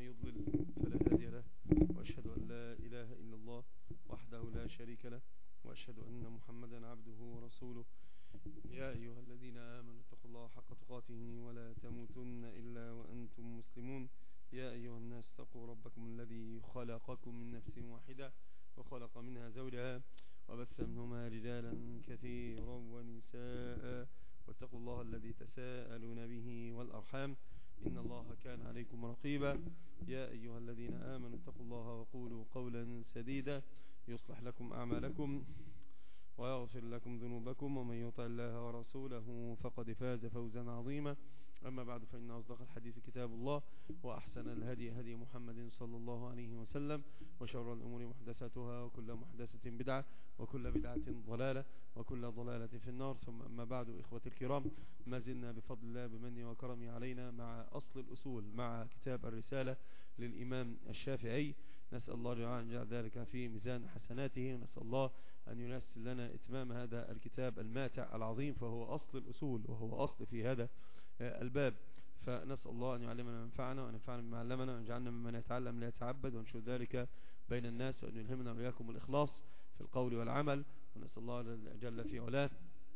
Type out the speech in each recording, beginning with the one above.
يضلل فلا هادي له، وأشهد أن لا إله إلا الله وحده لا شريك له، وأشهد أن محمدا عبده ورسوله. يا أيها الذين آمنوا اتقوا الله حق تقاته ولا تموتن إلا وأنتم مسلمون. يا أيها الناس اتقوا ربكم الذي خلقكم من نفس واحدة وخلق منها زوجها وبث منهما رجالا كثيرا ونساء، واتقوا الله الذي تساءلون به والأرحام إن الله كان عليكم رقيبا. يا أيها الذين آمنوا اتقوا الله وقولوا قولا سديدا يصلح لكم أعمالكم ويغفر لكم ذنوبكم، ومن يطع الله ورسوله فقد فاز فوزا عظيما. أما بعد، فإن أصدق الحديث كتاب الله، وأحسن الهدي هدي محمد صلى الله عليه وسلم، وشر الأمور محدثاتها، وكل محدثة بدعة، وكل بدعة ضلالة، وكل ضلالة في النار. ثم أما بعد، إخوة الكرام، ما زلنا بفضل الله بمنه وكرمه علينا مع أصل الأصول، مع كتاب الرسالة للإمام الشافعي. نسأل الله أن يجعل ذلك في ميزان حسناته، ونسأل الله أن ييسر لنا إتمام هذا الكتاب الماتع العظيم، فهو أصل الأصول وهو أصل في هذا الباب. فنسأل الله أن يعلمنا وينفعنا، وأن ينفعنا بما علمنا، وأن يجعلنا ممن يتعلم لا يتعبد، وأنشر ذلك بين الناس، وأن يلهمنا وإياكم الإخلاص في القول والعمل. ونسأل الله جل في علاه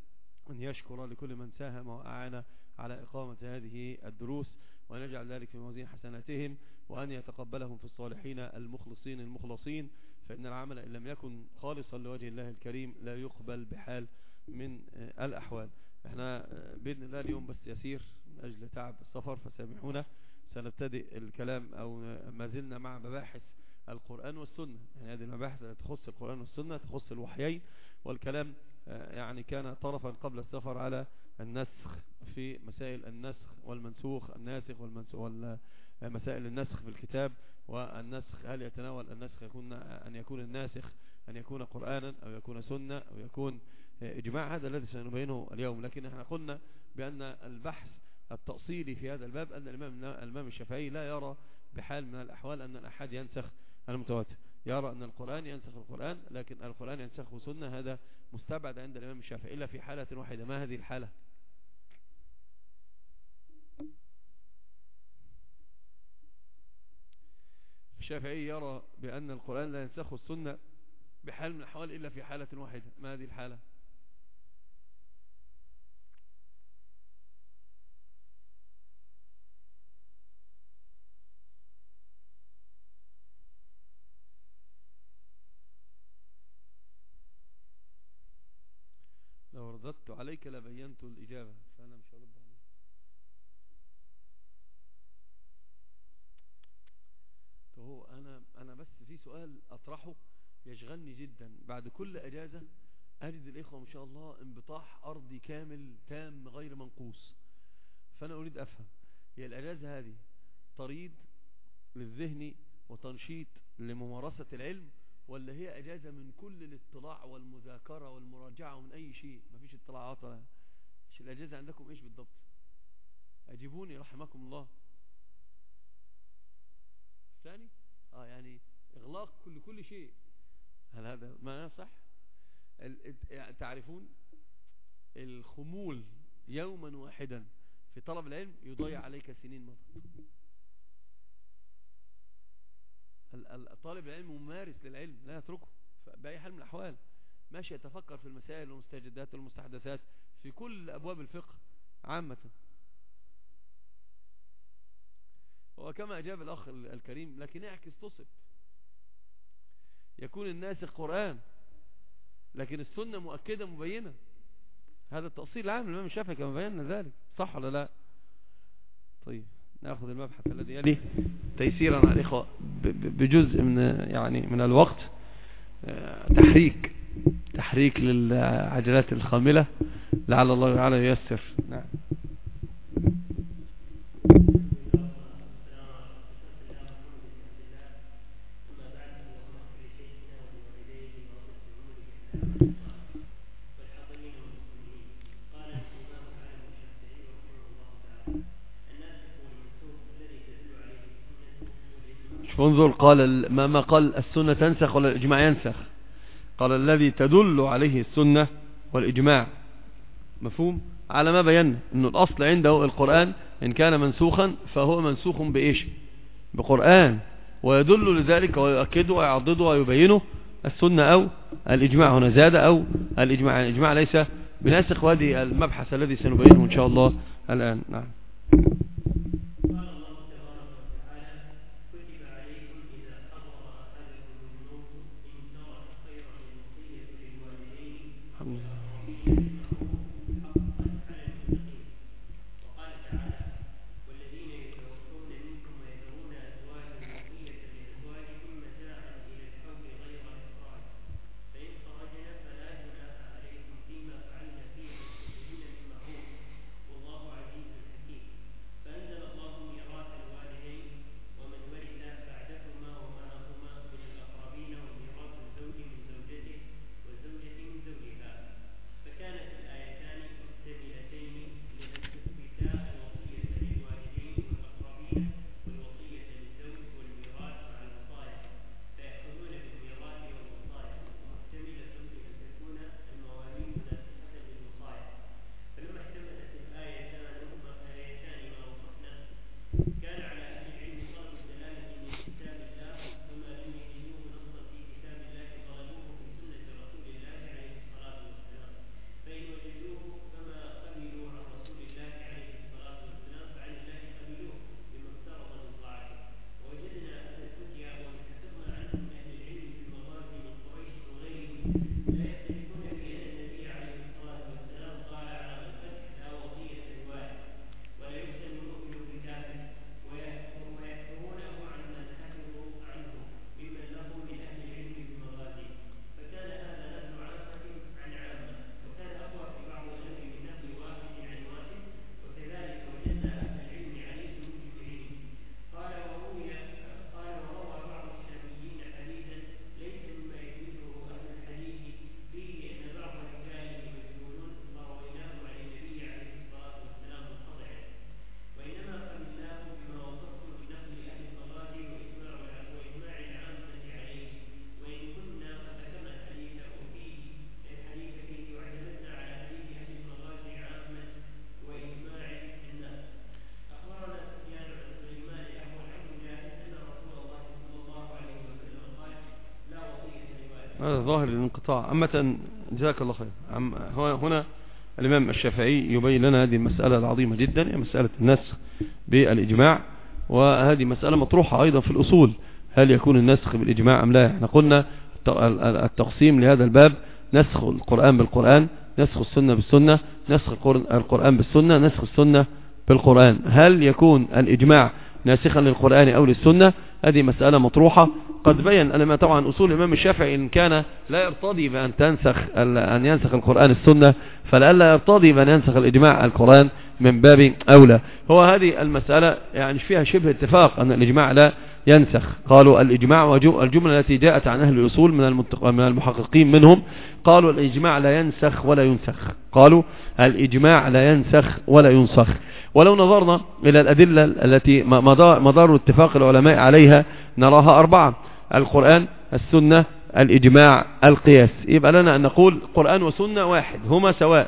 أن يشكر لكل من ساهم وأعان على إقامة هذه الدروس، وأن يجعل ذلك في موازين حسناتهم، وأن يتقبلهم في الصالحين المخلصين المخلصين. فإن العمل إن لم يكن خالصا لوجه الله الكريم لا يقبل بحال من الأحوال. احنا بإذن الله اليوم بس يسير من أجل تعب السفر، فسامحونا. سنبتدئ الكلام أو ما زلنا مع مباحث القرآن والسنة. يعني هذه المباحث تخص القرآن والسنة، تخص الوحيين، والكلام يعني كان طرفا قبل السفر على النسخ، في مسائل النسخ والمنسوخ، الناسخ والمنسوخ، مسائل النسخ في الكتاب. والنسخ هل يتناول النسخ أن يكون الناسخ أن يكون قرآنا أو يكون سنة أو يكون إجماع؟ هذا الذي سنبينه اليوم. لكن احنا قلنا بأن البحث التأصيلي في هذا الباب أن الإمام الشافعي لا يرى بحال من الأحوال أن الأحاد ينسخ المتواتر، يرى أن القرآن ينسخ القرآن، لكن القرآن ينسخ سنة. هذا مستبعد عند الإمام الشافعي إلا في حالة واحدة. ما هذه الحالة؟ الشافعي يرى بأن القرآن لا ينسخ السنة بحال من الأحوال إلا في حالة واحدة. ما هذه الحالة؟ لو رددت عليك لبينت الإجابة، فأنا مش هرد عليك. فهو أنا بس في سؤال أطرحه يشغلني جدا. بعد كل أجازة أجد الإخوة ما شاء الله انبطاح أرضي كامل تام غير منقوص. فأنا أريد أفهم، هي الأجازة هذه تريد للذهن وتنشيط لممارسة العلم، ولا هي أجازة من كل الاطلاع والمذاكرة والمراجعة ومن أي شيء؟ مفيش اطلاعات. الأجازة عندكم إيش بالضبط؟ أجيبوني رحمكم الله. ثاني يعني إغلاق كل شيء. هل هذا ما صح؟ تعرفون الخمول يوما واحدا في طلب العلم يضيع عليك سنين مضت. الطالب العلم ممارس للعلم لا يتركه بأي حال من الأحوال، ماشي يتفكر في المسائل والمستجدات والمستحدثات في كل أبواب الفقه عامة. وكما أجاب الأخ الكريم، لكن اعكس تصب. يكون الناسخ قرآن لكن السنة مؤكدة مبينة. هذا التأصيل العام الإمام الشافعي كما بينا ذلك، صح ولا لا؟ طيب نأخذ المبحث الذي يلي تيسيرا على الإخوة بجزء من الوقت. تحريك للعجلات الخاملة، لعل الله تعالى ييسر. نعم. انظر، قال ما قال السنة تنسخ ولا الإجماع ينسخ، قال الذي تدل عليه السنة والإجماع. مفهوم؟ على ما بينا أنه الأصل عنده القرآن إن كان منسوخا فهو منسوخ بإيش؟ بقرآن ويدل لذلك ويؤكده ويعضده ويبينه السنة أو الإجماع. هنا زاد أو الإجماع، يعني الإجماع ليس بناسخ، وهذه المبحث الذي سنبينه إن شاء الله الآن. نعم. هذا ظاهر الانقطاع. أما جزاك الله خير. هنا الإمام الشافعي يبين لنا هذه المسألة العظيمة جدا، هي مسألة النسخ بالإجماع، وهذه مسألة مطروحة أيضا في الأصول، هل يكون النسخ بالإجماع أم لا؟ احنا قلنا التقسيم لهذا الباب: نسخ القرآن بالقرآن، نسخ السنة بالسنة، نسخ القرآن بالسنة، نسخ السنة بالقرآن. هل يكون الإجماع ناسخا للقرآن أو للسنة؟ هذه مسألة مطروحة. قد بين أن طبعا أصول الإمام الشافعي إن كان لا يرتضي بأن ينسخ القرآن السنة، فلألا يرتضي بأن ينسخ الإجماع القرآن من باب أولى. هو هذه المسألة يعني فيها شبه اتفاق أن الإجماع لا ينسخ. قالوا الإجماع، الجملة التي جاءت عن أهل الأصول من المحققين منهم قالوا الإجماع لا ينسخ ولا ينسخ، قالوا الإجماع لا ينسخ ولا ينسخ. ولو نظرنا إلى الأدلة التي مدار اتفاق العلماء عليها نراها 4: القرآن، السنة، الإجماع، القياس. يبقى لنا أن نقول قرآن وسنة واحد، هما سواء،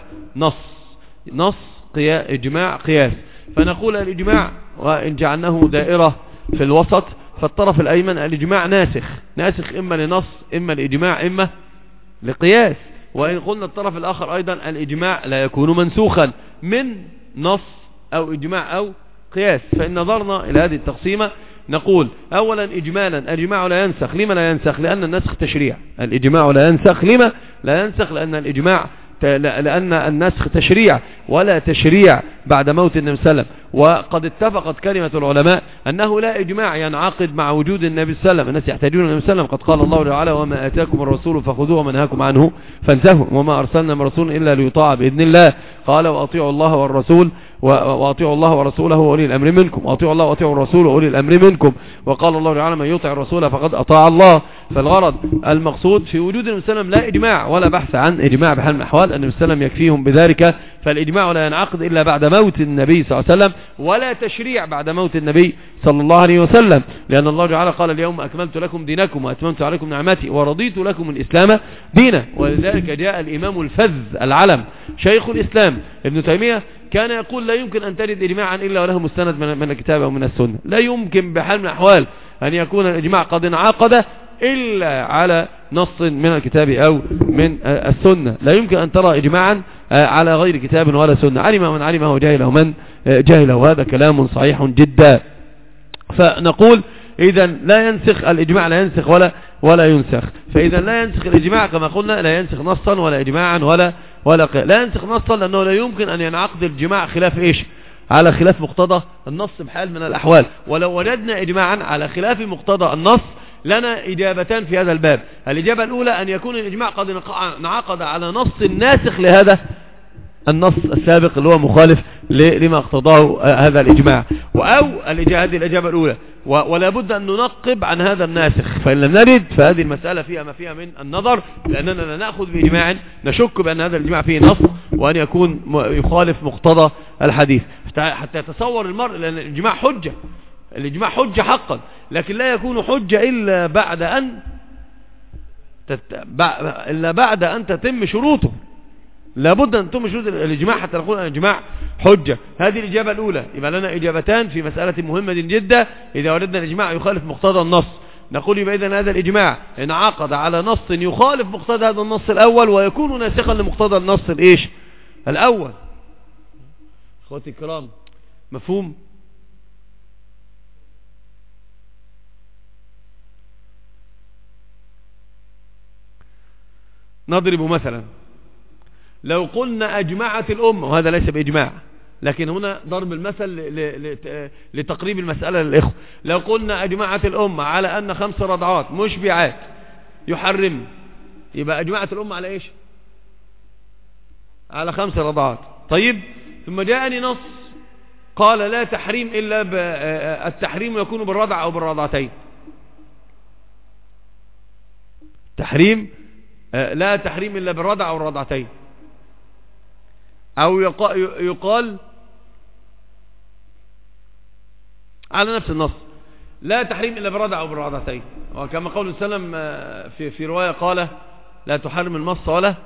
نص إجماع قياس. فنقول الإجماع وإن جعلناه دائرة في الوسط، فالطرف الأيمن الإجماع ناسخ إما لنص إما لإجماع إما لقياس. وإن قلنا الطرف الآخر أيضا الإجماع لا يكون منسوخا من نص أو إجماع أو قياس. فإن نظرنا إلى هذه التقسيمة نقول أولا إجمالا الإجماع لا ينسخ. لما لا ينسخ؟ لأن النسخ تشريع. الإجماع لا ينسخ. لما لا ينسخ؟ لأن النسخ تشريع، ولا تشريع بعد موت النبي صلى الله عليه وسلم. وقد اتفقت كلمة العلماء أنه لا إجماع ينعقد مع وجود النبي صلى الله عليه وسلم. الناس يحتاجون النبي صلى الله عليه وسلم. قد قال الله تعالى: وما آتاكم الرسول فخذوه وما نهاكم عنه فانتهوا وما أرسلنا من رسول إلا ليطاع بإذن الله. قال: وأطيعوا الله والرسول وأطيعوا الله ورسوله وأولي الأمر منكم، وأطيعوا الله وأطيعوا الرسول وأولي الأمر منكم. وقال الله تعالى: من يطع الرسول فقد أطاع الله. فالغرض المقصود في وجود النبي صلى الله عليه وسلم لا إجماع ولا بحث عن إجماع بحال من الأحوال، أن النبي صلى الله عليه وسلم يكفيهم بذلك، فالإجماع لا ينعقد إلا بعد موت النبي صلى الله عليه وسلم، ولا تشريع بعد موت النبي صلى الله عليه وسلم، لأن الله تعالى قال اليوم أكملت لكم دينكم وأتممت عليكم نعمتي ورضيت لكم الإسلام دينا. ولذلك جاء الإمام الفذ العلم شيخ الإسلام ابن تيمية كان يقول لا يمكن أن تجد إجماعا إلا وله مستند من الكتاب أو من السنة، لا يمكن بحال من الأحوال أن يكون الإجماع قد انعقد إلا على نص من الكتاب أو من السنة، لا يمكن أن ترى إجماعا على غير كتاب ولا سنة، علم من علمه وجهله من جهله، هذا كلام صحيح جدا. فنقول إذا لا ينسخ الإجماع، لا ينسخ ولا ينسخ، فإذا لا ينسخ الإجماع كما قلنا، لا ينسخ نصا ولا إجماعا ولا لا ينسخ نصا، لأنه لا يمكن أن ينعقد الإجماع خلاف إيش؟ على خلاف مقتضى النص بحال من الأحوال. ولو وجدنا إجماعا على خلاف مقتضى النص لنا إجابتان في هذا الباب. الإجابة الأولى أن يكون الإجماع قد انعقد على نص ناسخ لهذا النص السابق اللي هو مخالف لما اقتضاه هذا الإجماع، أو هذه الإجابة الأولى، ولا بد أن ننقب عن هذا الناسخ، فإن لم نرد فهذه المسألة فيها ما فيها من النظر، لأننا لا نأخذ بإجماع نشك بأن هذا الإجماع فيه نص وأن يكون يخالف مقتضى الحديث، حتى يتصور المرء، لأن الإجماع حجة، الإجماع حجة حقا، لكن لا يكون حجة إلا بعد أن تتم شروطه، لابد أن تتم شروط الإجماع حتى نقول أن الإجماع حجة. هذه الإجابة الأولى. يبقى لنا إجابتان في مسألة مهمة جدا. إذا وردنا الإجماع يخالف مقتضى النص نقول يبقى إذن هذا الإجماع انعقد على نص يخالف مقتضى هذا النص الأول ويكون ناسخا لمقتضى النص الإيش الأول. أخواتي الكرام، مفهوم؟ نضرب مثلا، لو قلنا أجمعت الأمة، وهذا ليس بإجماع لكن هنا ضرب المثل لتقريب المسألة للإخوة، لو قلنا أجمعت الأمة على أن 5 رضعات مشبعات يحرم، يبقى أجمعت الأمة على إيش؟ على 5 رضعات. طيب، ثم جاءني نص قال لا تحريم إلا التحريم يكون بالرضع أو بالرضعتين، تحريم لا تحريم إلا بالرضع أو الرضعتين، أو يقال على نفس النص لا تحريم إلا بالرضع أو بالرضعتين، وكما قول سلم في رواية قال لا تحرم المص ولا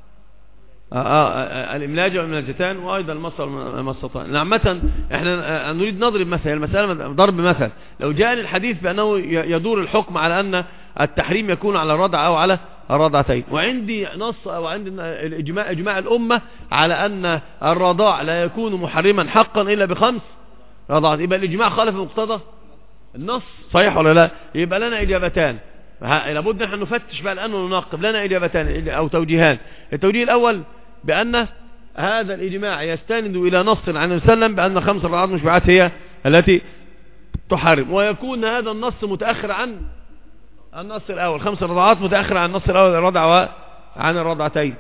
الإملاجة والإملاجتان، وأيضا المص والمصتان. نعمة احنا نريد نضرب مثل، المسألة ضرب مثل. لو جاءني الحديث بأنه يدور الحكم على أن التحريم يكون على الرضع أو على الرضعتين، وعندي نص أو عندي إجماع الأمة على أن الرضاع لا يكون محرما حقا إلا ب5 رضعات، يبقى الإجماع خالف مقتضى النص، صحيح ولا لا؟ يبقى لنا إجابتان، لابد نحن نفتش بقى الآن ونناقب. لنا إجابتان أو توجيهان. التوجيه الأول بأن هذا الإجماع يستند إلى نص عن النبي صلى الله عليه وسلم بأن 5 رضعات مشبعات هي التي تحرم، ويكون هذا النص متأخر عن النص الأول، 5 رضعات متأخر عن النص الأول الرضع وعن الرضعتين،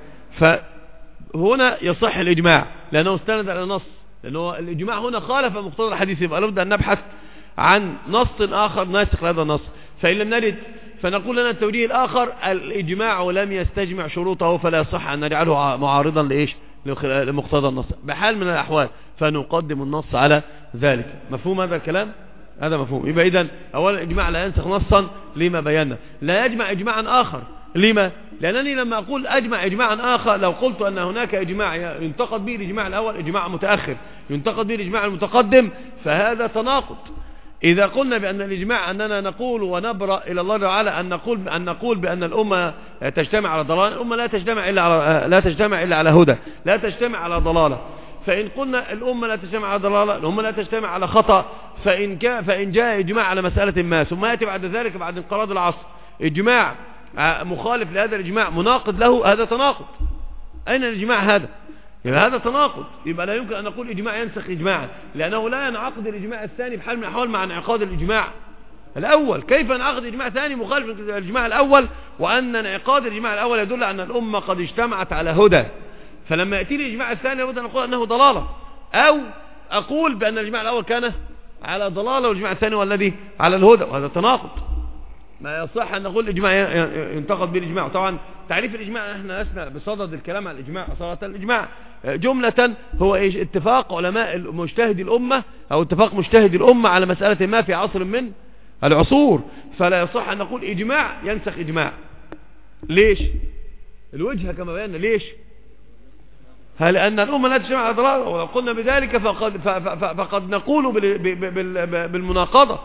فهنا يصح الإجماع لأنه استند إلى نص، لأنه الإجماع هنا خالف مقتضى الحديث، يبقى لابد أن نبحث عن نص آخر ناسخ لهذا النص. فإن لم نجد فنقول لنا التوجيه الآخر الإجماع لم يستجمع شروطه فلا يصح أن نجعله معارضا لإيش لمقتضى النص بحال من الأحوال، فنقدم النص على ذلك. مفهوم هذا الكلام؟ هذا مفهوم. يبقى إذن أولا الإجماع لا ينسخ نصا لما بينا، لا يجمع إجماعا آخر. لما؟ لأنني لما أقول أجمع إجماعا آخر، لو قلت أن هناك إجماع ينتقد به الإجماع الأول إجماع متأخر ينتقد به الإجماع المتقدم، فهذا تناقض. إذا قلنا بأن الإجماع أننا نقول ونبرأ إلى الله تعالى أن نقول بأن الأمة تجتمع على ضلال، الأمة لا تجتمع إلا على هدى، لا تجتمع على ضلالة. فإن قلنا الأمة لا تجتمع على ضلالة، الأمة لا تجتمع على خطأ، فإن جاء إجماع على مسألة ما ثم يأتي بعد ذلك بعد انقراض العصر إجماع مخالف لهذا الإجماع مناقض له، هذا تناقض. أين الإجماع هذا؟ يبقى هذا تناقض، يبقى لا يمكن أن نقول إجماع ينسخ إجماعا، لأنه لا ينعقد الإجماع الثاني بحال من الأحوال مع انعقاد الإجماع الأول. كيف ينعقد إجماع ثاني مخالف للإجماع الأول وأن انعقاد الإجماع الأول يدل على أن الأمة قد اجتمعت على هدى؟ فلما يأتي الإجماع الثاني لابد أن نقول أنه ضلالة، أو أقول بأن الإجماع الأول كان على ضلالة والإجماع الثاني والذي على الهدى، وهذا تناقض. ما يصح أن نقول الإجماع ينتقد بالإجماع. طبعا تعريف الإجماع احنا لسنا بصدد الكلام عن الإجماع. أصالة الإجماع جملة هو إيش؟ اتفاق علماء مجتهد الأمة أو اتفاق مجتهد الأمة على مسألة ما في عصر من العصور. فلا يصح أن نقول إجماع ينسخ إجماع. ليش؟ الوجهة كما بينا ليش؟ هل أن الأمة لا تجتمع على ضلال؟ ولو قلنا بذلك فقد نقول بالمناقضة.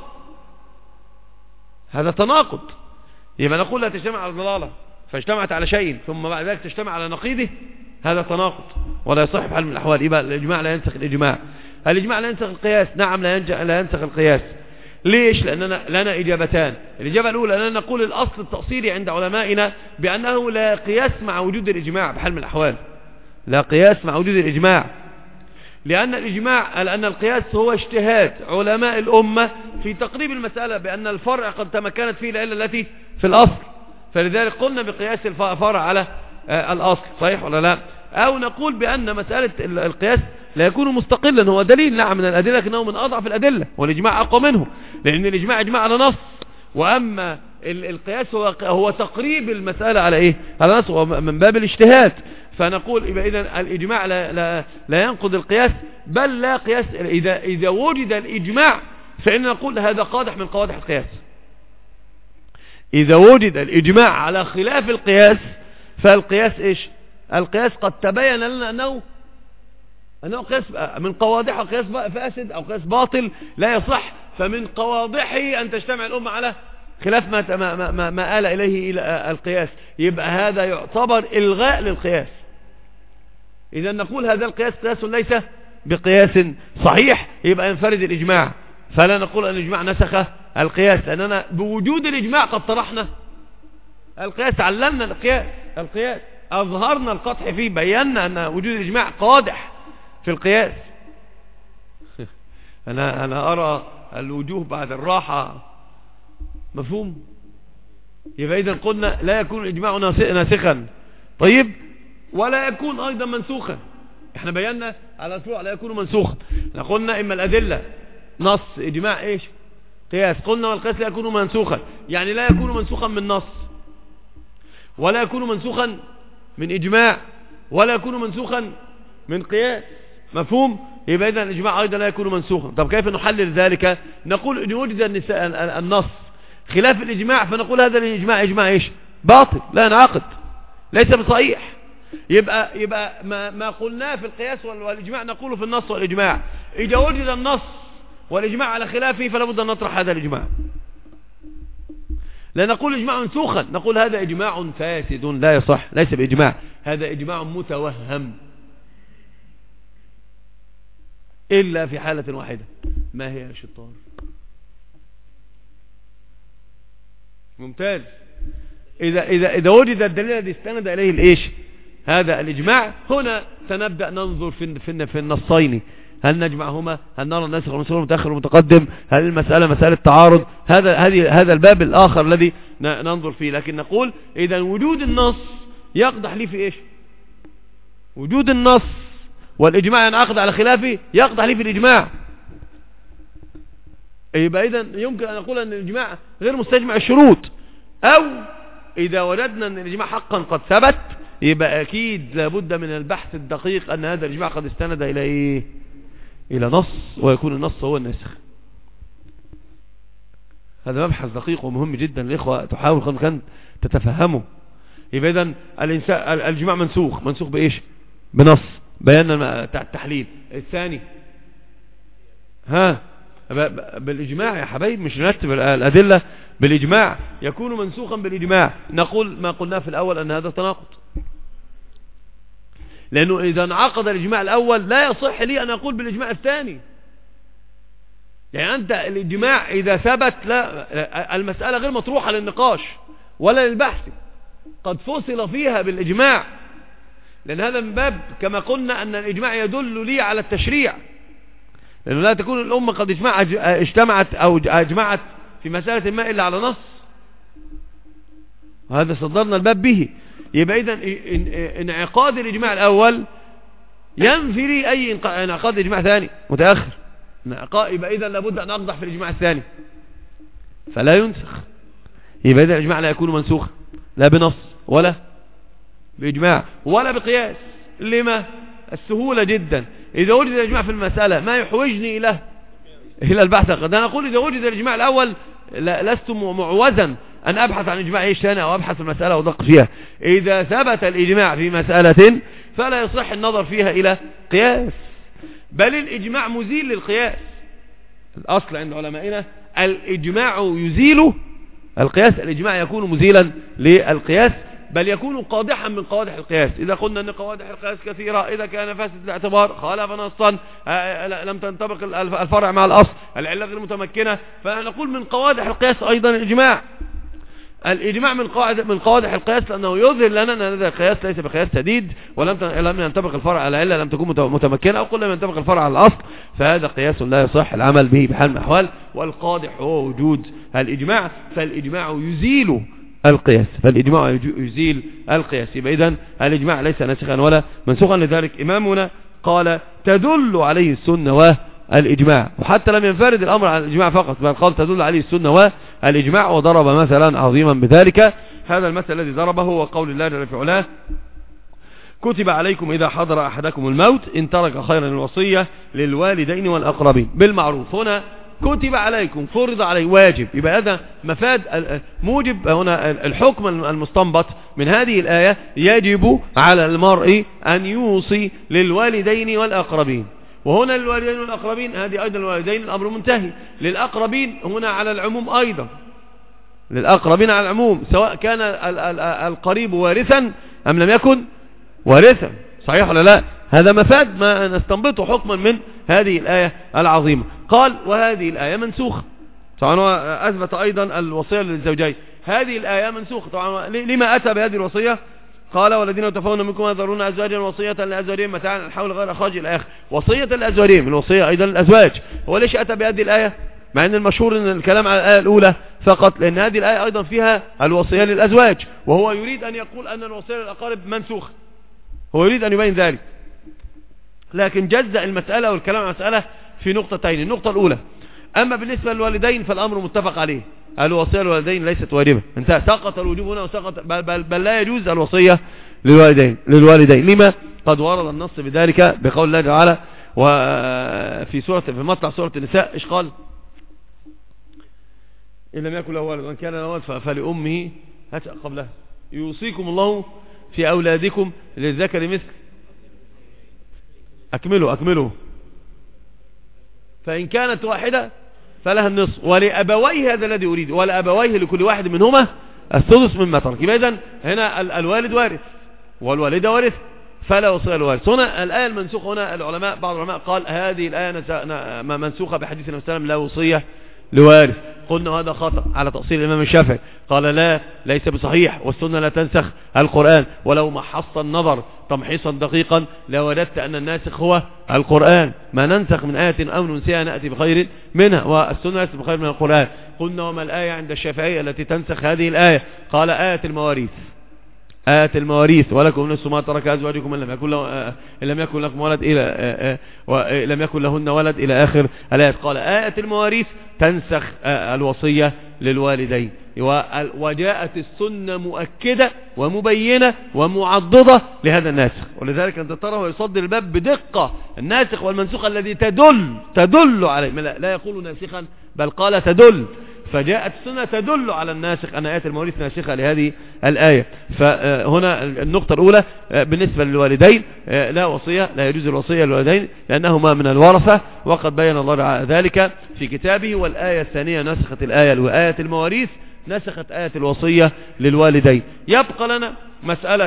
هذا تناقض. يبقى نقول لا تجتمع على ضلالة فاجتمعت على شيء ثم بعد ذلك تجتمع على نقيضه، هذا تناقض ولا يصح بحال من الأحوال. يبقى الإجماع لا ينسخ الإجماع. الإجماع لا ينسخ القياس. نعم لا ينسخ القياس. ليش؟ لأننا لنا إجابتان. الإجابة الأولى أننا نقول الأصل التأصيلي عند علمائنا بأنه لا قياس مع وجود الإجماع بحال من الأحوال. لا قياس مع وجود الإجماع، لأن القياس هو اجتهاد علماء الأمة في تقريب المسألة بأن الفرع قد تمكنت فيه العلة التي في الأصل، فلذلك قلنا بقياس الفرع على الأصل. صحيح ولا لا؟ أو نقول بأن مسألة القياس لا يكون مستقلا، هو دليل نعم من الأدلة لكنه من أضعف الأدلة، والإجماع أقوى منه، لأن الإجماع إجماع على نص، وأما القياس هو تقريب المسألة على إيه؟ على نص من باب الاجتهاد. فنقول يبقى إذن الإجماع لا ينقض القياس، بل لا قياس. إذا وجد الإجماع فإن نقول هذا قادح من قوادح القياس. إذا وجد الإجماع على خلاف القياس فالقياس إيش؟ القياس قد تبين لنا أنه قياس من قوادحه قياس فاسد أو قياس باطل لا يصح. فمن قوادحه أن تجتمع الأمة على خلاف ما آل إليه إلى القياس. يبقى هذا يعتبر إلغاء للقياس. إذا نقول هذا القياس قياس ليس بقياس صحيح، يبقى ينفرد الإجماع. فلا نقول أن الإجماع نسخ القياس، لأننا بوجود الإجماع قد طرحنا القياس، علمنا القياس أظهرنا القطع فيه، بينا أن وجود الإجماع قادح في القياس. أنا أرى الوجوه بعد الراحة. مفهوم؟ يبقى إذن قلنا لا يكون الإجماع ناسخا. طيب، ولا يكون أيضا منسوخا. احنا بينا على الفروع لا يكون منسوخا. قلنا إما الأدلة نص إجماع إيش؟ قياس. قلنا والقياس لا يكون منسوخا، يعني لا يكون منسوخا من نص، ولا يكون منسوخا من إجماع، ولا يكون منسوخا من قياس. مفهوم؟ يبقى إذن الإجماع أيضا لا يكون منسوخا. طب كيف نحلل ذلك؟ نقول إن وجد النص خلاف الإجماع فنقول هذا الإجماع إجماع إيش؟ باطل، لا ينعقد، ليس بصحيح. يبقى ما قلناه في القياس والإجماع نقوله في النص والإجماع. إذا وجد النص والإجماع على خلافه فلا بد أن نطرح هذا الإجماع. لا نقول إجماع منسوخا، نقول هذا إجماع فاسد لا يصح، ليس بإجماع، هذا إجماع متوهم. إلا في حالة واحدة. ما هي يا شطار؟ ممتاز. إذا وجد الدليل الذي استند إليه الإيش؟ هذا الإجماع. هنا سنبدأ ننظر في النصين، هل نجمعهما؟ هل نرى الناسخ والمنسوخ المتأخر والمتقدم؟ هل المسألة مسألة تعارض؟ هذا الباب الآخر الذي ننظر فيه. لكن نقول إذا وجود النص يقدح لي في إيش؟ وجود النص والإجماع ينعقد على خلافه يقدح لي في الإجماع. يبقى إذن يمكن أن نقول أن الإجماع غير مستجمع الشروط، أو إذا وجدنا أن الإجماع حقا قد ثبت يبقى أكيد لابد من البحث الدقيق أن هذا الإجماع قد استند إلى إيه؟ إلى نص، ويكون النص هو الناسخ. هذا مبحث دقيق ومهم جدا الإخوة تحاول كان تتفهمه. يبقى إذن الإجماع منسوخ بإيش؟ بنص بيانا التحليل. الثاني بالإجماع يا حبايب، مش نرتب الأدلة بالإجماع، يكون منسوخا بالإجماع. نقول ما قلنا في الأول أن هذا تناقض، لأنه إذا انعقد الإجماع الأول لا يصح لي أن أقول بالإجماع الثاني. يعني أنت الإجماع إذا ثبت لا، المسألة غير مطروحة للنقاش ولا للبحث، قد فصل فيها بالإجماع، لأن هذا من باب كما قلنا أن الإجماع يدل لي على التشريع، لأنه لا تكون الأمة قد اجتمعت أو أجمعت في مسألة ما إلا على نص، وهذا صدرنا الباب به. يبقى إذن انعقاد الإجماع الأول ينفي لي أي انعقاد الإجماع ثاني متأخر. يبقى إذن لابد أن أقدح في الإجماع الثاني فلا ينسخ. يبقى إذا الإجماع لا يكون منسوخا لا بنص ولا بإجماع ولا بقياس. لما؟ السهولة جدا. إذا وجد الإجماع في المسألة ما يحوجني إلى البحث. قد أنا أقول إذا وجد الإجماع الأول لست معوزا أن أبحث عن إجماع إيش ثاني أو أبحث المسألة ودق فيها. إذا ثبت الإجماع في مسألة فلا يصح النظر فيها إلى قياس، بل الإجماع مزيل للقياس. الأصل عند علمائنا الإجماع يزيل القياس، الإجماع يكون مزيلا للقياس، بل يكون قادحا من قوادح القياس. إذا قلنا أن قوادح القياس كثيرة، إذا كان فاسد الاعتبار خالف نصا، لم تنطبق الفرع مع الأصل، العلة غير متمكنة، فنقول من قوادح القياس أيضا الإجماع من قوادح القياس، لأنه يظهر لنا أن هذا القياس ليس بقياس سديد، لم ينطبق الفرع على العلة، لم تكون متمكنة، أو قل لم ينطبق الفرع على الأصل، فهذا قياس لا يصح العمل به بحال من الأحوال. والقادح هو وجود الإجماع، فالإجماع يزيل القياس، يبقى إذن الإجماع ليس ناسخا ولا منسوخا. لذلك إمامنا قال تدل عليه السنة والإجماع، وحتى لم ينفرد الأمر عن الإجماع فقط، بل قال تدل عليه السنة والإجماع، وضرب مثلا عظيما بذلك. هذا المثل الذي ضربه هو قول الله جل في علاه: كتب عليكم إذا حضر أحدكم الموت إن ترك خيرا الوصية للوالدين والأقربين بالمعروف. هنا كتب عليكم، فرض عليه، واجب، يبقى هذا مفاد موجب. هنا الحكم المستنبط من هذه الآية: يجب على المرء أن يوصي للوالدين والأقربين. وهنا للوالدين والأقربين، هذه أيضا الوالدين الأمر منتهي. للأقربين هنا على العموم أيضا، للأقربين على العموم، سواء كان القريب وارثا أم لم يكن وارثا. صحيح ولا لا؟ هذا مفاد ما نستنبطه حكما من هذه الآية العظيمة. قال: وهذه الآية منسوخة. طبعا أثبت أيضا الوصية للزوجين، هذه الآية منسوخة. طبعا لما أتى بهذه الوصية؟ قال: والذين يتوفون منكم يذرون أزواجا وصية لأزواجهم متاعا الحول غير إخراج إلى آخر. وصية لأزواجهم، الوصية أيضا للأزواج. هو ليش أتى بهذه الآية؟ مع أن المشهور أن الكلام على الآية الأولى فقط، لأن هذه الآية أيضا فيها الوصية للأزواج، وهو يريد أن يقول أن الوصية للأقارب منسوخة، هو يريد أن يبين ذلك. لكن جزأ المسألة والكلام عن المسألة في نقطتين. النقطة الأولى: أما بالنسبة للوالدين فالأمر متفق عليه، الوصية للوالدين ليست واجبة، انتهى، سقط الوجوب هنا وسقط، بل لا يجوز الوصية للوالدين. لما؟ قد ورد النص بذلك بقول الله تعالى في مطلع سورة النساء، إيش قال؟ إن لم يكن له ولد وإن كان له ولد فلأمه قبلها يوصيكم الله في أولادكم للذكر مثل أكملوا فإن كانت واحدة فلها النصف ولأبويه، هذا الذي أريد، ولأبويه لكل واحد منهما السدس مما ترك. يبقى إذن هنا الوالد وارث والوالدة وارث، فلا وصية للوارث. هنا الآية المنسوخة، هنا بعض العلماء قال هذه الآية منسوخة بحديث النبي صلى الله عليه وسلم: لا وصية لوارث. قلنا هذا خطأ على تأصيل الإمام الشافعي، قال: لا، ليس بصحيح، والسنة لا تنسخ القرآن، ولو محص النظر تمحيصا دقيقا لوجدت أن الناسخ هو القرآن، ما ننسخ من آية أو ننسيها نأتي بخير منها، والسنة ليست بخير من القرآن. قلنا: وما الآية عند الشافعية التي تنسخ هذه الآية؟ قال: آية المواريث، ولكم نصف ما ترك أزواجكم إن لم يكن لكم ولد لم يكن لهن ولد إلى آخر الآية. قال: آية المواريث تنسخ الوصية للوالدين، وجاءت السنة مؤكدة ومبينة ومعضدة لهذا الناسخ، ولذلك أنت ترى ويصدر الباب بدقة الناسخ والمنسوخ الذي تدل عليه، لا يقول ناسخا بل قال تدل. فجاءت السنة تدل على الناسخ أن آيات المواريث ناسخة لهذه الآية. فهنا النقطة الأولى بالنسبة للوالدين لا وصية، لا يجوز الوصية للوالدين لأنهما من الورثة، وقد بين الله ذلك في كتابه. والآية الثانية نسخت الآية وآية المواريث نسخت آية الوصية للوالدين. يبقى لنا مسألة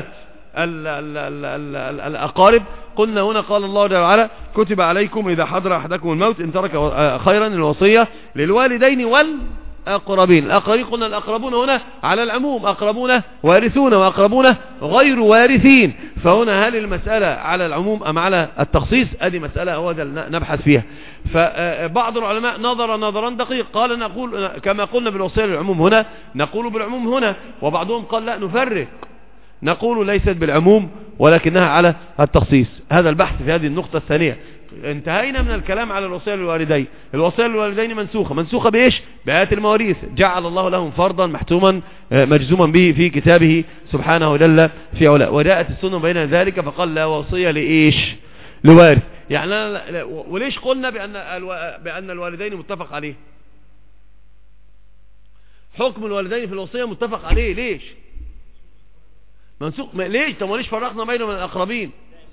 الأقارب. قلنا هنا قال الله جل وعلا: كتب عليكم إذا حضر أحدكم الموت إن ترك خيرا الوصية للوالدين والأقربين. الأقربين قلنا الأقربون هنا على العموم، أقربون وارثون وأقربون غير وارثين، فهنا هل المسألة على العموم أم على التخصيص؟ هذه مسألة هو نبحث فيها. فبعض العلماء نظرا دقيق، قال نقول كما قلنا بالوصية للعموم هنا نقول بالعموم هنا، وبعضهم قال لا نفرق، نقول ليست بالعموم ولكنها على التخصيص. هذا البحث في هذه النقطة الثانية. انتهينا من الكلام على الوصية للوالدين. الوصية للوالدين منسوخة بإيش؟ بآيات المواريث. جعل الله لهم فرضا محتوما مجزوما به في كتابه سبحانه جل في علاه، وجاءت السنة بين ذلك فقال لا وصية لإيش؟ لوارث. يعني وليش قلنا بأن الوالدين متفق عليه؟ حكم الوالدين في الوصية متفق عليه. ليش منسوخ؟ ليش؟ طب وليش فرقنا بينه من الأقربين؟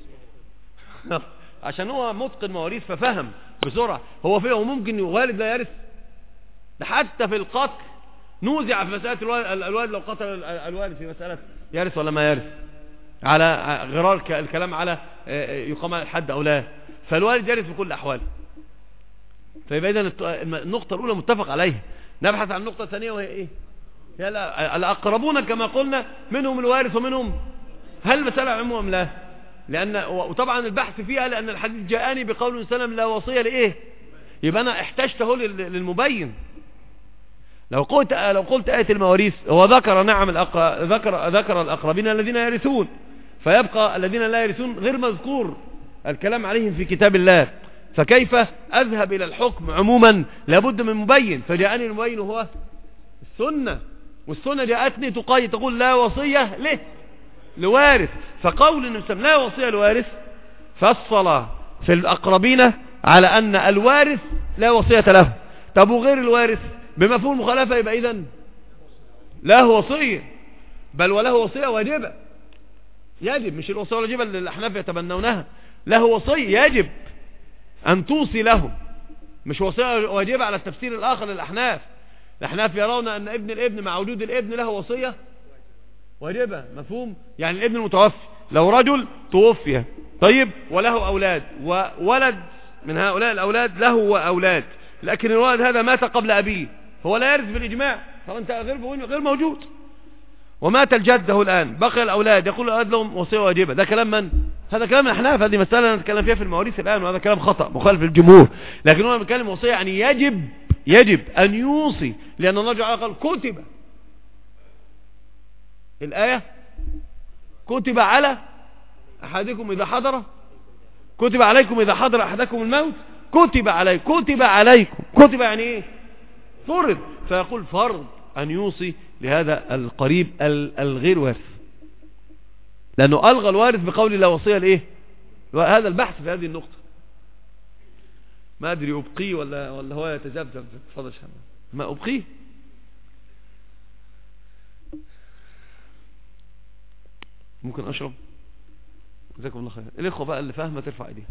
عشان هو متقن مواريث ففهم بسرعة. هو ممكن والد لا يرث؟ ده حتى في القتل نوزع في مسألة الوالد لو قتل الوالد في مسألة يرث ولا ما يرث، على غرار الكلام على يقام على الحد أو لا، فالوالد يرث في كل الأحوال. فيبقى إذن النقطة الأولى متفق عليها. نبحث عن النقطة الثانية وهي إيه؟ هي الأقربون كما قلنا منهم الوارث ومنهم، هل المسألة عموما أم لا؟ وطبعا البحث فيها لأن الحديث جاءني بقول وسلم لا وصية لإيه؟ يبقى أنا احتجته للمبين. لو قلت آية المواريث هو ذكر نعم ذكر الأقربين الذين يرثون، فيبقى الذين لا يرثون غير مذكور الكلام عليهم في كتاب الله، فكيف أذهب إلى الحكم عموما؟ لابد من مبين. فجاءني المبين هو السنة، والسنة جاءتني تقول لا وصية لوارث. فقول النبي لا وصية لوارث فصل في الأقربين على أن الوارث لا وصية له. طب وغير الوارث بمفهوم المخالفة يبقى إذن له وصية، بل وله وصية واجبة، يجب، مش الوصية الواجبة اللي الأحناف يتبنونها، له وصية يجب أن توصي له، مش وصية واجبة على التفسير الآخر للأحناف. الأحناف يرون أن ابن الابن مع وجود الابن له وصية واجبة، مفهوم؟ يعني الابن المتوفي لو رجل توفي طيب وله أولاد وولد من هؤلاء الأولاد له وأولاد، لكن الولد هذا مات قبل أبيه، هو لا يرث بالإجماع، طبعا انت غير موجود، ومات الجده الآن بقي الأولاد، يقول الأولاد لهم وصية واجبة. ده كلام من؟ هذا كلام الأحناف. هذه مسألة نتكلم فيها في المواريث الآن، وهذا كلام خطأ مخالف للجمهور. لكن هو بيتكلم وصية يعني يجب أن يوصي، لأن الله جعل قال كتب، الآية كتب على أحدكم إذا حضر، كتب عليكم إذا حضر أحدكم الموت، كتب عليكم، كتب يعني إيه؟ فرض. فيقول فرض أن يوصي لهذا القريب الغير وارث، لأنه ألغى الوارث بقول لا وصية لإيه؟ هذا البحث في هذه النقطة. ما أدري أبقيه ولا هو يتذبذب. تفضل شهر ما أبقيه. ممكن أشرب؟ جزاكم الله خير. الإخوة بقى اللي فاهمة ترفع إيديها.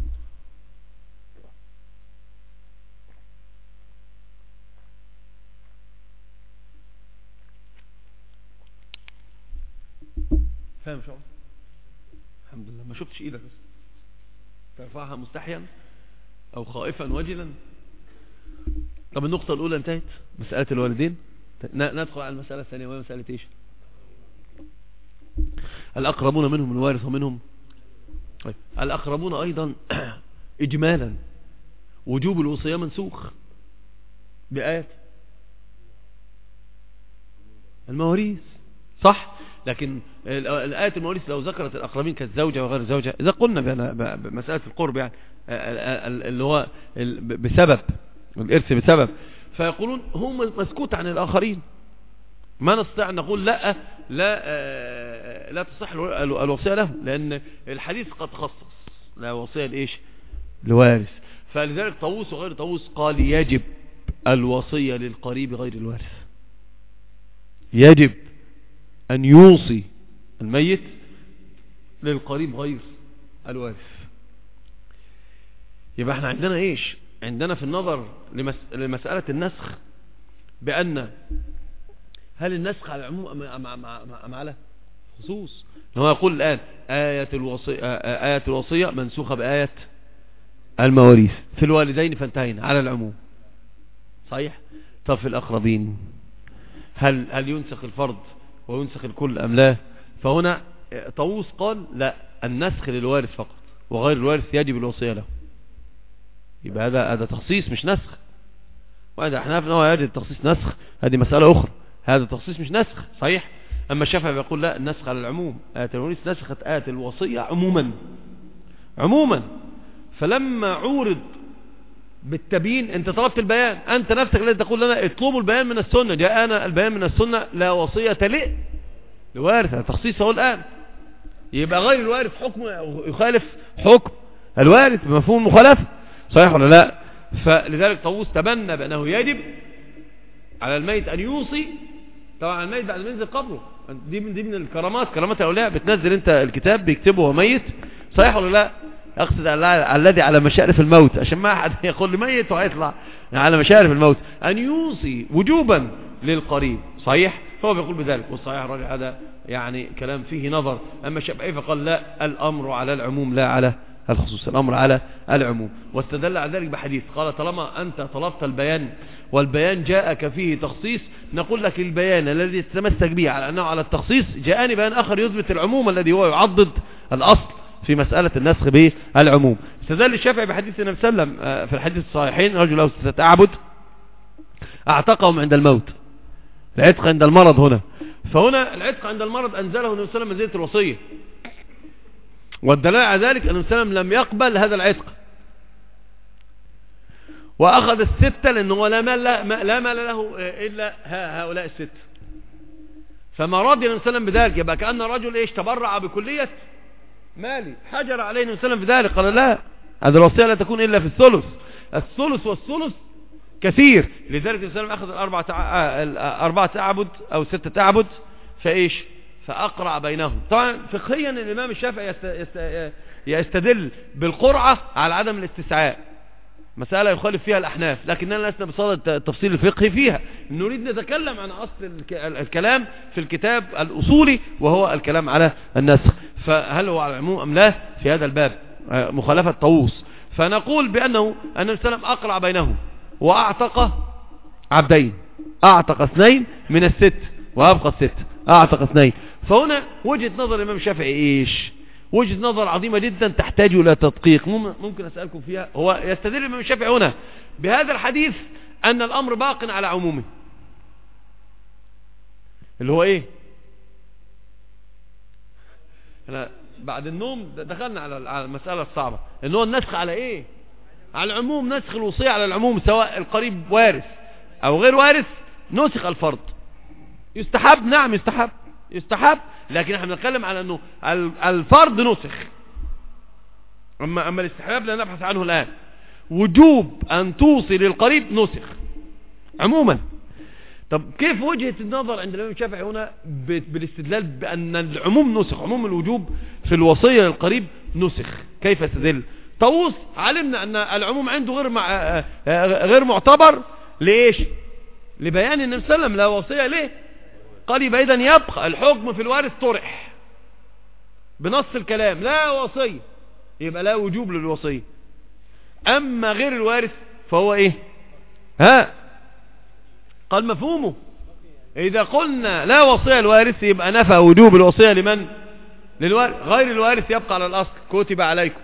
فاهم شو؟ الحمد لله. ما شفتش ايدك بس ترفعها مستحيا او خائفا وجلا. طب النقطة الاولى انتهت، مسألة الوالدين. ندخل على المسألة الثانية وهي مسألة ايش؟ الاقربون منهم الوارث ومنهم. طيب الاقربون ايضا اجمالا وجوب الوصية منسوخ بآيات المواريث، صح؟ لكن الآية المواريث لو ذكرت الأقربين كالزوجة وغير الزوجة، إذا قلنا بمسألة القرب يعني اللي هو بسبب الإرث بسبب، فيقولون هم مسكوت عن الآخرين، ما نستطيع أن نقول لا تصح الوصية له، لأن الحديث قد خصص لا وصية لإيش؟ لوارث. فلذلك طاووس وغير طاووس قال يجب الوصية للقريب غير الوارث، يجب أن يوصي الميت للقريب غير الوارث. يبقى احنا عندنا ايش؟ عندنا في النظر لمسألة النسخ بأن هل النسخ على العموم أم على خصوص؟ هو يقول الآن آية الوصية منسوخة بآية المواريث في الوالدين فانتهينا على العموم، صحيح؟ طب في الأقربين هل ينسخ الفرض وينسخ الكل أم لا؟ فهنا طاووس قال لا، النسخ للوارث فقط وغير الوارث يجب الوصية له. يبقى هذا تخصيص مش نسخ، وهذا احنا عرفنا هو يجب تخصيص نسخ، هذه مسألة أخرى، هذا تخصيص مش نسخ، صحيح؟ أما الشافعي بيقول لا، النسخ على العموم، آية الوارث نسخت آية الوصية عموما. فلما عورض بالتبيين انت طلبت البيان، انت نفسك الذي تقول لنا اطلبوا البيان من السنة، جاءنا البيان من السنة لا وصية لوارث، تخصيص اهو الان. يبقى غير الوارث حكم يخالف حكم الوارث بمفهوم المخالفة، صحيح ولا لا؟ فلذلك طاووس تبنى بأنه يجب على الميت أن يوصي طبعا الميت بعد ما ينزل قبره. دي من الكرامات، كرامات الأولياء، بتنزل انت الكتاب بيكتبه وهو ميت، صحيح ولا لا؟ اقصد الذي على مشارف الموت، عشان ما احد يقول لي ميت وهيطلع على مشارف الموت، ان يوصي وجوبا للقريب، صحيح؟ هو بيقول بذلك، والصحيح الراجع هذا يعني كلام فيه نظر. اما الشافعي فقال لا، الامر على العموم لا على الخصوص، الامر على العموم، واستدل على ذلك بحديث قال طالما انت طلبت البيان والبيان جاءك فيه تخصيص، نقول لك البيان الذي تتمسك به على انه على التخصيص جاءني بيان اخر يثبت العموم الذي هو يعضد الاصل في مسألة النسخ بالعموم. استدل الشافعي بحديث النبي صلى الله عليه وسلم في الحديث الصحيحين، رجل له 6 أعبد اعتقهم عند الموت، العتق عند المرض هنا، فهنا العتق عند المرض أنزله النبي صلى الله عليه وسلم منزلة الوصية، والدليل على ذلك أن النبي صلى الله عليه وسلم لم يقبل هذا العتق وأخذ 6 لأنه لا مال له إلا هؤلاء 6، فما رضي النبي صلى الله عليه وسلم بذلك، يبقى كأن رجل إيش تبرع بكلية مالي، حجر عليه النبي صلى الله عليه وسلم في ذلك، قال لا، هذه الوصية لا تكون إلا في الثلث، الثلث والثلث كثير. لذلك النبي صلى الله عليه وسلم أخذ 4 أعبد أو 6 أعبد فإيش فأقرع بينهم. طبعا فقهيا الإمام الشافعي يستدل بالقرعة على عدم الاستسعاء، مسألة يخالف فيها الأحناف، لكننا لسنا بصدد التفصيل الفقهي فيها، نريد نتكلم عن أصل الكلام في الكتاب الأصولي وهو الكلام على النسخ، فهل هو على العموم أم لا في هذا الباب مخالفة طاووس. فنقول بأنه النبي صلى الله عليه وسلم أقرع بينهم وأعتق عبدين، أعتق 2 من 6 وأبقى 6، أعتق 2. فهنا وجهة نظر الإمام الشافعي إيش؟ وجهة نظر عظيمة جدا تحتاج إلى تدقيق، ممكن أسألكم فيها. هو يستدل الإمام الشافعي هنا بهذا الحديث أن الأمر باق على عمومه، اللي هو إيه؟ أنا بعد النوم دخلنا على المسألة الصعبة، إن هو النسخ على إيه؟ على العموم، نسخ الوصية على العموم، سواء القريب وارث أو غير وارث، نسخ الفرض. يستحب، نعم يستحب، لكن احنا بنتكلم على انه الفرض نسخ، اما الاستحباب لا نبحث عنه الان. وجوب ان توصي للقريب نسخ عموما. طب كيف وجهة النظر عند الامام الشافعي هنا بالاستدلال بان العموم نسخ، عموم الوجوب في الوصية للقريب نسخ؟ كيف يستدل؟ طاووس علمنا ان العموم عنده غير معتبر، ليش؟ لبيان النبي صلى الله عليه وسلم لا وصية ليه، قال يبقى إذن يبقى الحكم في الوارث طرح بنص الكلام، لا وصية، يبقى لا وجوب للوصية. أما غير الوارث فهو إيه؟ قال مفهومه إذا قلنا لا وصية الوارث يبقى نفى وجوب الوصية لمن؟ للوارث. غير الوارث يبقى على الأصل، كتب عليكم،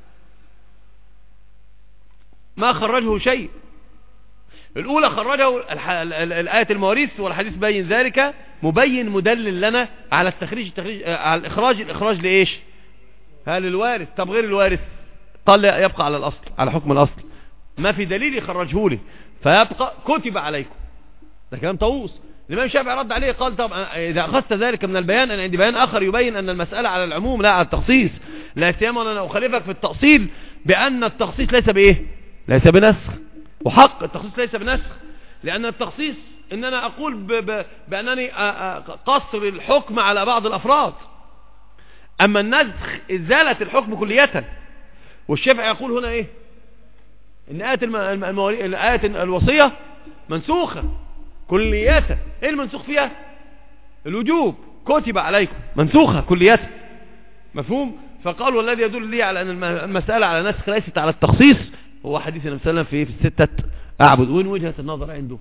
ما خرجه شيء. الأولى خرجه الآية المواريث والحديث بين ذلك، مبين مدلل لنا على التخريج على الإخراج لإيش؟ للوارث. طب غير الوارث قال يبقى على الأصل، على حكم الأصل، ما في دليل يخرجه لي، فيبقى كتب عليكم. ده كلام طاووس. الإمام الشافعي رد عليه قال طب إذا أخذت ذلك من البيان، أنا عندي بيان آخر يبين أن المسألة على العموم لا على التخصيص، لا سيما أنا أخالفك في التأصيل بأن التخصيص ليس بإيه؟ ليس بنسخ، وحق التخصيص ليس بنسخ، لأن التخصيص إن أنا أقول بأنني قصر الحكم على بعض الأفراد، أما النسخ إزالة الحكم كلية. والشافعي يقول هنا إيه؟ إن آية الوصية منسوخة كلية. إيه المنسوخ فيها؟ الوجوب، كتب عليكم، منسوخة كلية، مفهوم؟ فقال والذي يدل لي على أن المسألة على نسخ ليست على التخصيص هو حديث النبي صلى الله عليه وسلم في 6 أعبد. وين وجهة النظر عنده؟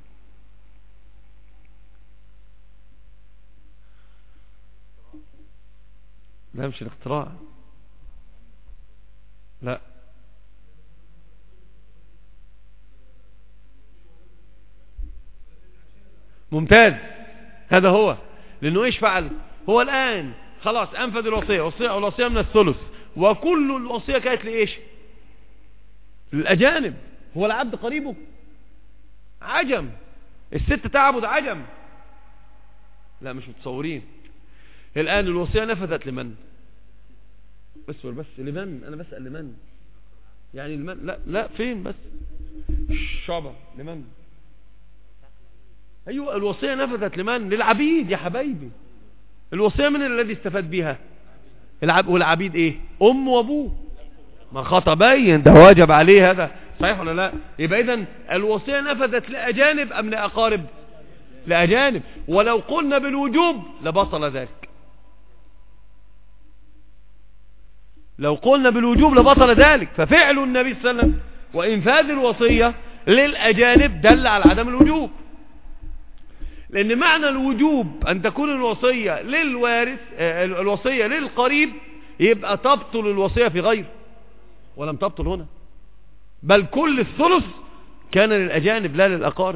لا مش الاختراع، لا ممتاز، هذا هو. لأنه إيش فعل؟ هو الآن خلاص أنفذ الوصية، الوصية من الثلث، وكل الوصية كانت لإيش؟ للأجانب. هو العبد قريبه عجم، الست تعبد عجم، لا مش متصورين. الآن الوصية نفذت لمن؟ بس لمن؟ أنا بسأل لمن يعني؟ لمن؟ لا فين بس الشعبة لمن؟ أيوة الوصية نفذت لمن؟ للعبيد يا حبايبي. الوصية من الذي استفاد بها؟ والعبيد ايه؟ أم وأبوه. ما خطأ باين، ده واجب عليه هذا، صحيح ولا لا؟ يبقى إذن الوصية نفذت لأجانب أم لأقارب؟ لأجانب. ولو قلنا بالوجوب لبطل ذلك، لو قلنا بالوجوب لبطل ذلك. ففعل النبي صلى الله عليه وسلم وإنفاذ الوصية للأجانب دل على عدم الوجوب، لأن معنى الوجوب أن تكون الوصية للوارث، الوصية للقريب، يبقى تبطل الوصية في غيره، ولم تبطل هنا، بل كل الثلث كان للأجانب لا للأقارب.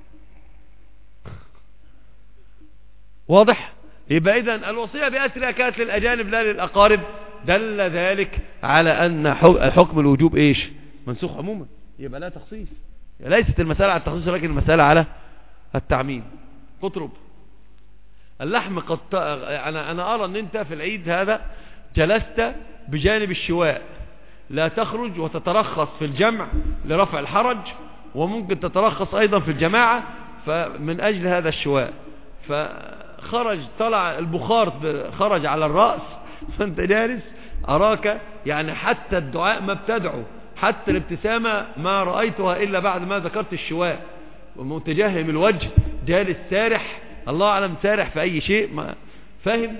واضح؟ يبقى إذن الوصية بأسرها كانت للأجانب لا للأقارب، دل ذلك على أن حكم الوجوب إيش؟ منسوخ عموما، يبقى لا تخصيص. ليست المسألة على التخصيص ولكن المسألة على التعميم. قطرب اللحم قد أنا أرى أن أنت في العيد هذا جلست بجانب الشواء، لا تخرج وتترخص في الجمع لرفع الحرج، وممكن تترخص أيضا في الجماعة فمن أجل هذا الشواء، فخرج طلع البخار خرج على الرأس، فأنت جالس أراك يعني حتى الدعاء ما بتدعو، حتى الابتسامة ما رأيتها إلا بعد ما ذكرت الشواء، ومتجهم الوجه، جالس سارح، الله أعلم سارح في أي شيء، ما فاهم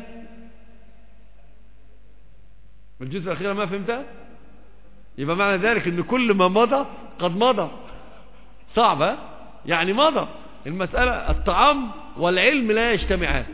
الجزء الأخير ما فهمتها؟ يبقى معنى ذلك أن كل ما مضى قد مضى. صعبة يعني مضى المسألة. الطعام والعلم لا يجتمعان.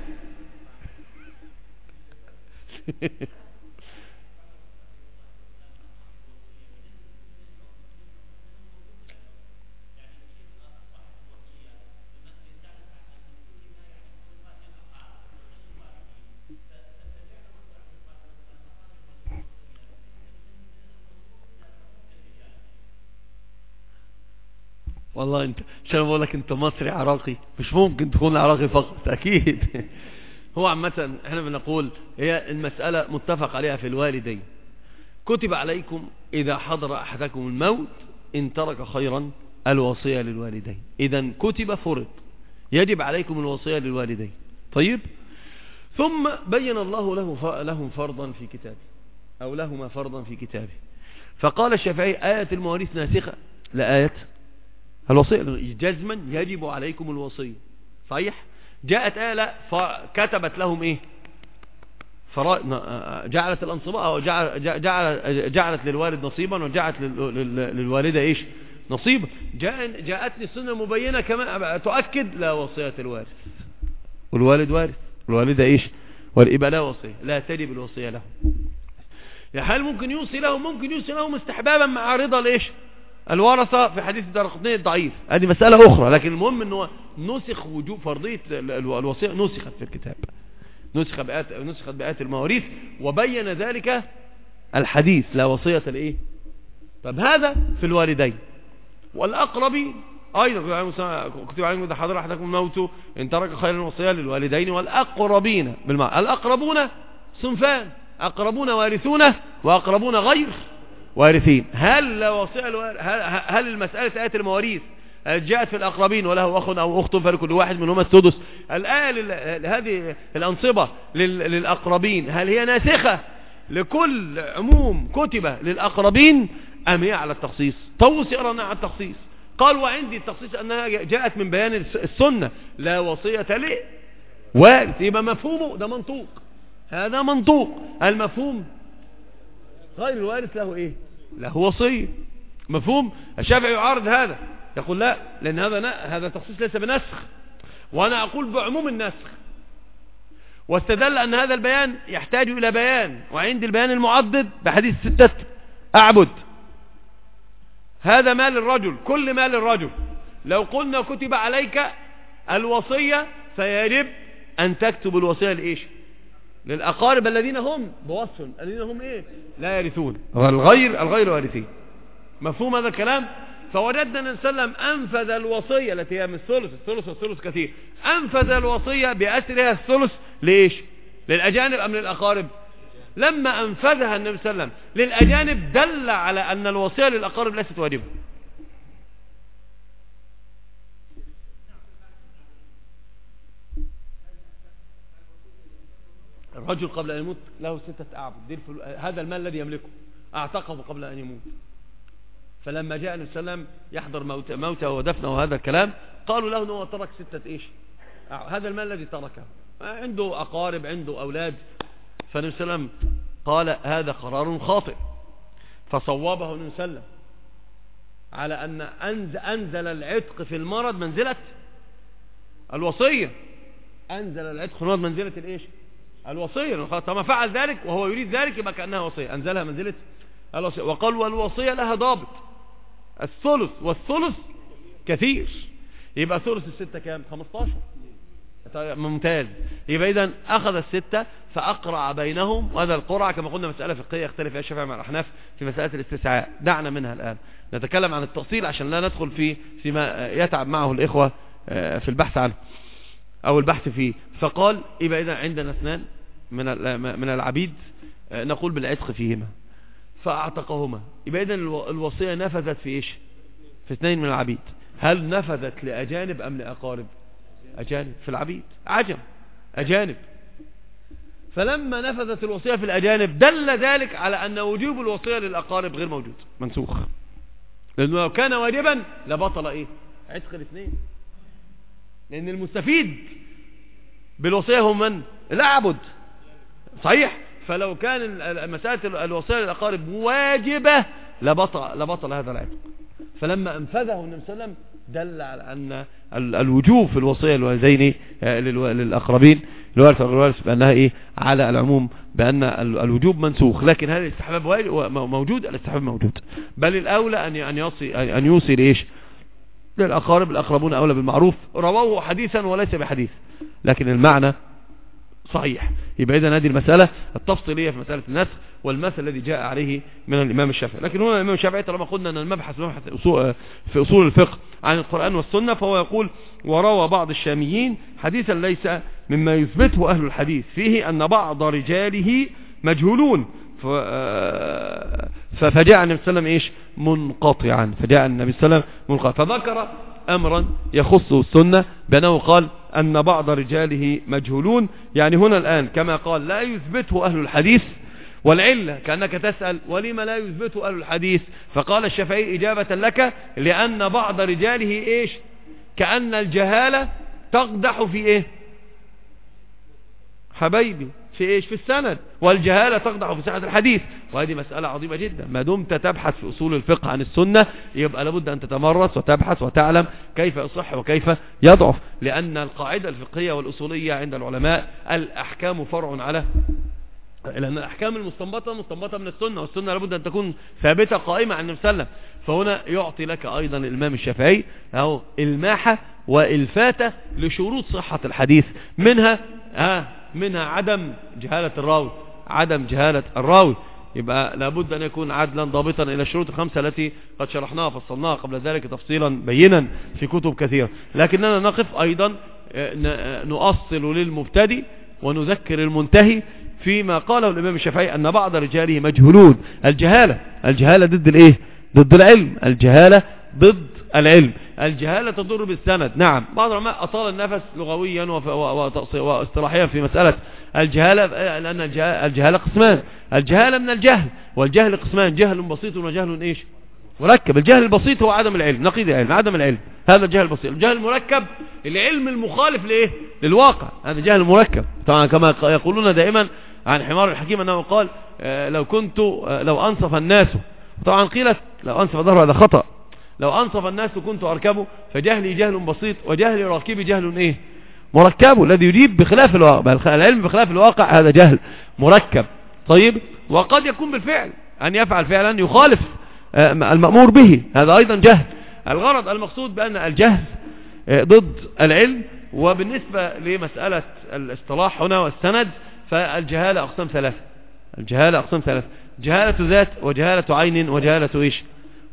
والله انت عشان بقول لك انت مصري عراقي، مش ممكن تكون عراقي فقط اكيد. هو عامة احنا بنقول هي المسألة متفق عليها في الوالدين. كتب عليكم اذا حضر احدكم الموت ان ترك خيرا الوصية للوالدين. اذا كتب فرض، يجب عليكم الوصية للوالدين. طيب، ثم بين الله لهم فرضا في كتابه، او لهما فرضا في كتابه. فقال الشافعي آية المواريث ناسخة لآية الوصية، جزما يجب عليكم الوصية. صحيح؟ جاءت آية لا فكتبت لهم ايه؟ جعلت الأنصباء، أو جعلت للوالد نصيبا، وجعلت للوالدة ايش؟ نصيبا. جاءتني السنة مبينة كما تؤكد لا وصية الوارث، والوالد وارث، والوالدة ايش؟ يبقى لا وصية، لا تجب الوصية لهم. هل ممكن يوصي لهم؟ ممكن يوصي لهم استحبابا مع رضا الايش؟ الورثة في حديث الدارقطني الضعيف، هذه مسألة أخرى، لكن المهم أنه نسخ وجوب فرضية الوصية، نسخت في الكتاب، نسخت بآيات المواريث، وبين ذلك الحديث لا وصية لإيه. طب هذا في الوالدين. والأقربين أيضا كتب عليكم إذا حضر أحدكم الموت إن ترك خيرا الوصية للوالدين والأقربين بالمعنى. الأقربون صنفان، أقربون وارثون وأقربون غير وارثين. هل لا وصية هل المسألة آية المواريث جاءت في الأقربين وله أخ أو أخت فلكل واحد منهما السدس، الآية هذه الأنصبة للأقربين هل هي ناسخة لكل عموم كتب للأقربين أم هي على التخصيص؟ طوس يرى على التخصيص. قال وعندي التخصيص أنها جاءت من بيان السنة لا وصية ليه وارث، يبقى مفهومه ده منطوق، هذا منطوق. المفهوم غير الوارث له ايه؟ له وصية. مفهوم؟ الشافعي يعارض هذا، يقول لا، لأن هذا تخصيص ليس بنسخ، وأنا أقول بعموم النسخ، واستدل أن هذا البيان يحتاج إلى بيان، وعند البيان المعضد بحديث 6 أعبد. هذا مال الرجل، كل مال الرجل. لو قلنا كتب عليك الوصية فيجب أن تكتب الوصية لإيش؟ للأقارب الذين هم بوصف الذين هم إيه؟ لا يرثون، الغير وارثين. مفهوم هذا الكلام؟ فوجدنا النبي صلى الله عليه وسلم أنفذ الوصية التي هي من الثلث والثلث كثير، أنفذ الوصية بأسرها الثلث ليش؟ للأجانب أم للأقارب؟ لما أنفذها النبي صلى الله عليه وسلم للأجانب دل على أن الوصية للأقارب ليست واجبة. الرجل قبل أن يموت له 6 أعبد، هذا المال الذي يملكه أعتقه قبل أن يموت. فلما جاء النبي صلى الله عليه وسلم يحضر موته ودفنه وهذا الكلام، قالوا له أنه ترك 6 هذا المال الذي تركه، عنده أقارب، عنده أولاد. فالنبي صلى الله عليه وسلم قال هذا قرار خاطئ، فصوابه النبي صلى الله عليه وسلم على أن أنزل العتق في المرض منزلة الوصية، أنزل العتق في المرض منزلة الإيش؟ الوصية. طالما فعل ذلك وهو يريد ذلك يبقى كأنها وصية، أنزلها منزلة الوصية. وقال والوصية لها ضابط، الثلث والثلث كثير، يبقى ثلث 6 كام؟ 15. ممتاز. يبقى إذن أخذ 6 فأقرع بينهم، وهذا القرعة كما قلنا مسألة فقهية يختلف فيها الشافعي مع الأحناف في مسألة الاستسعاء، دعنا منها الآن، نتكلم عن التفصيل عشان لا ندخل فيما يتعب معه الإخوة في البحث عنه أو البحث فيه. فقال يبقى إذن عندنا 2 من العبيد نقول بالعتق فيهما فأعتقهما، يبقى إذن الوصية نفذت في إيش؟ في 2 من العبيد. هل نفذت لأجانب أم لأقارب؟ أجانب. في العبيد عجم أجانب. فلما نفذت الوصية في الأجانب دل ذلك على أن وجوب الوصية للأقارب غير موجود، منسوخ، لأنه لو كان واجبا لبطل إيه؟ عتق 2، لأن المستفيد بالوصية هم من؟ الأعبد، صحيح؟ فلو كان مسألة الوصية للأقارب واجبة لبطل هذا العتق. فلما أنفذه النبي صلى الله عليه وسلم دل على أن الوجوب في الوصية للوالدين للأقربين الوارث بأنها إيه؟ على العموم، بأن الوجوب منسوخ. لكن هل الاستحباب موجود؟ الاستحباب موجود، بل الأولى أن يوصي لإيش؟ للأقارب، الأقربون أولى بالمعروف. رواه حديثا وليس بحديث، لكن المعنى صحيح. يبقى إذن هذه المسألة التفصيلية في مسألة النسخ والمثل الذي جاء عليه من الإمام الشافعي. لكن هنا الإمام الشافعي طالما قلنا أن المبحث في أصول الفقه عن القرآن والسنة، فهو يقول وروى بعض الشاميين حديثا ليس مما يثبته أهل الحديث فيه أن بعض رجاله مجهولون، فجاء النبي صلى الله عليه وسلم إيش؟ منقطعا، فجاء النبي صلى الله عليه وسلم منقطعا، فذكر أمرا يخصه السنة بأنه قال أن بعض رجاله مجهولون. يعني هنا الآن كما قال لا يثبته أهل الحديث، والعلة كأنك تسأل ولما لا يثبته أهل الحديث؟ فقال الشافعي إجابة لك لأن بعض رجاله إيش؟ كأن الجهالة تقدح في إيه؟ حبيبي في إيش؟ في السند، والجهالة تقدح في صحة الحديث. وهذه مسألة عظيمة جدا، ما دمت تبحث في أصول الفقه عن السنة يبقى لابد أن تتمرس وتبحث وتعلم كيف يصح وكيف يضعف، لأن القاعدة الفقهية والأصولية عند العلماء الأحكام فرع على، لأن الأحكام المستنبطة مستنبطة من السنة، والسنة لابد أن تكون ثابتة قائمة عن النبي صلى الله عليه وسلم. فهنا يعطي لك أيضا الإمام الشافعي أو الماحة والفاتة لشروط صحة الحديث، منها عدم جهالة الراوي، عدم جهالة الراوي، يبقى لابد أن يكون عدلا ضابطا إلى الشروط ال5 التي قد شرحناها وفصلناها قبل ذلك تفصيلا بينا في كتب كثيرة. لكننا نقف أيضا نؤصل للمبتدئ ونذكر المنتهي فيما قاله الإمام الشافعي أن بعض رجاله مجهولون. الجهالة ضد الإيه؟ ضد العلم، الجهالة ضد العلم. الجهالة تضر بالسند، نعم. بعض العلماء أطال النفس لغويا واصطلاحيا في مسألة الجهالة، لأن الجهالة قسمان، الجهالة من الجهل، والجهل قسمان، جهل بسيط وجهل إيش؟ مركب. الجهل البسيط هو عدم العلم، نقيض العلم، عدم العلم، هذا الجهل البسيط. الجهل المركب العلم المخالف لإيه؟ للواقع، هذا جهل مركب. طبعا كما يقولون دائما عن حمار الحكيم أنه قال لو أنصف الناس، طبعا قيلت لو أنصف ظهره هذا خطأ، لو أنصف الناس كنت أركبه، فجهلي جهل بسيط وجهل راكبي جهل إيه؟ مركب، الذي يجيب بخلاف الواقع، العلم بخلاف الواقع هذا جهل مركب. طيب، وقد يكون بالفعل أن يفعل فعلا يخالف المأمور به، هذا أيضا جهل. الغرض المقصود بأن الجهل ضد العلم. وبالنسبة لمسألة الاصطلاح هنا والسند، فالجهالة أقسام ثلاثة، الجهالة أقسام ثلاثة: جهالة ذات، وجهالة عين، وجهالة إيش؟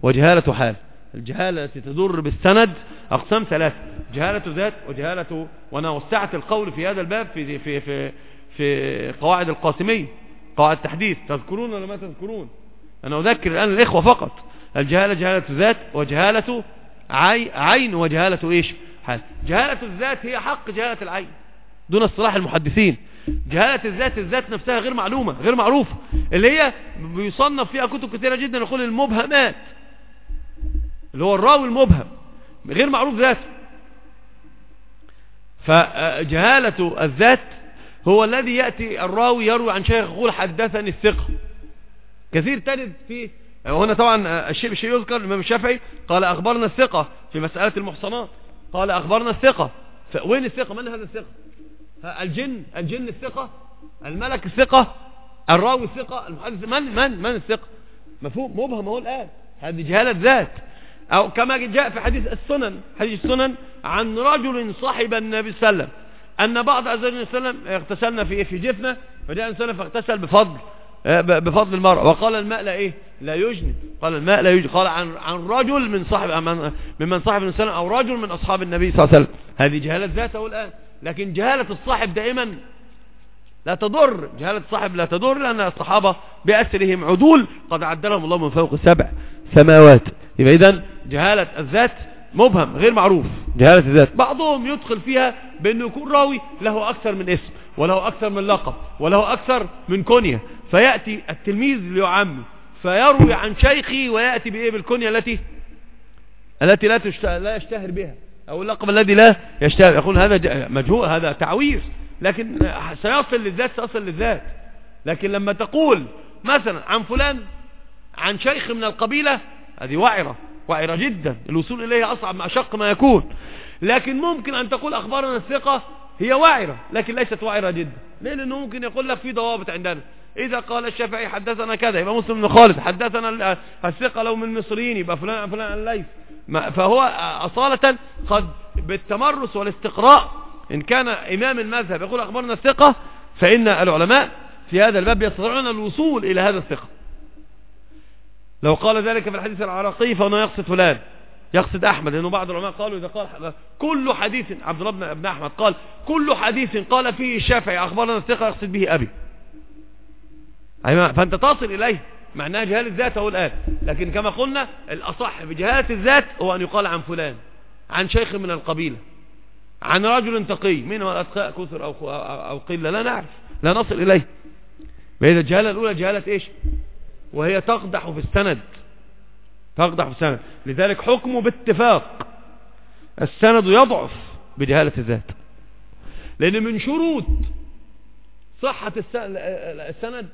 وجهالة حال. الجهالة التي تضر بالسند أقسام ثلاثة: جهالة ذات وجهالة، وأنا وسعت القول في هذا الباب في في في في قواعد القاسمية، قواعد التحديث. تذكرون ولا ما تذكرون؟ أنا أذكر الآن الإخوة فقط. الجهالة جهالة ذات وجهالة عين وجهالة إيش؟ حال. جهالة الذات هي حق جهالة العين دون اصطلاح المحدثين. جهالة الذات، الذات نفسها غير معلومة غير معروفة، اللي هي بيصنف فيها كتب كثيرة جدا يقول المبهمات، اللي هو الراوي المبهم غير معروف ذاته. فجهالة الذات هو الذي يأتي الراوي يروي عن شيخ يقول حدثني الثقة. كثير تجد في هنا طبعا الشيء يذكر الإمام الشافعي قال أخبرنا الثقة في مسألة المحصنات، قال أخبرنا الثقة. وين الثقة؟ من هذا الثقة؟ الجن الثقة، الملك الثقة، الراوي الثقة، المحدث من الثقة؟ مفهوم مبهم هو الآن. هذه جهالة ذات. أو كما جاء في حديث السنن عن رجل صاحب النبي صلى الله عليه وسلم أن بعض أزواج النبي صلى الله عليه وسلم اغتسلنا في جفنة، فجاء النبي فاغتسل بفضل المرأة، وقال الماء لا إيه؟ لا يجنب. قال الماء لا يجنب. قال عن رجل من صاحب النبي صلى الله عليه وسلم أو رجل من أصحاب النبي صلى الله عليه وسلم. هذه جهالة ذاته الآن. لكن جهالة الصاحب دائما لا تضر. جهالة الصاحب لا تضر، لأن الصحابة بأسرهم عدول قد عدلهم الله من فوق 7 سماوات. يبقى إذن جهالة الذات مبهم غير معروف. جهالة الذات بعضهم يدخل فيها بأنه يكون راوي له أكثر من اسم، وله أكثر من لقب، وله أكثر من كنية، فيأتي التلميذ ليعمي فيروي عن شيخي ويأتي بإيه؟ بالكنية التي لا يشتهر بها، أو اللقب الذي لا يشتهر. يقول هذا مجهول، هذا تعوير، لكن سيصل للذات. لكن لما تقول مثلا عن فلان عن شيخ من القبيلة، هذه وعرة جدا، الوصول إليها أصعب أشق ما يكون. لكن ممكن أن تقول أخبارنا الثقة، هي وعرة لكن ليست وعرة جدا. لأنه ممكن يقول لك في ضوابط عندنا. إذا قال الشافعي حدثنا كذا يبقى مسلم بن خالد، حدثنا الثقة لو من المصريين يبقى فلان عن فلان عن الليث. فهو أصالة قد بالتمرس والاستقراء، إن كان إمام المذهب يقول أخبارنا الثقة، فإن العلماء في هذا الباب يستطيعون الوصول إلى هذا الثقة. لو قال ذلك في الحديث العراقي فهنا يقصد فلان، يقصد أحمد، لأنه بعض العلماء قالوا إذا قال كل حديث، عبد الله بن أحمد قال كل حديث قال فيه الشافعي أخبارنا الثقة يقصد به أبي. فأنت تصل إليه، معناها جهالة الذات هو الآن. لكن كما قلنا الأصح بجهالة الذات هو أن يقال عن فلان، عن شيخ من القبيلة، عن رجل تقي. من هو الأتقاء كثر أو قلة لا نعرف، لا نصل إليه. بإذا الجهالة الأولى جهالة إيش؟ وهي تقدح في السند، لذلك حكمه باتفاق السند يضعف بجهالة الذات. لأن من شروط صحة السند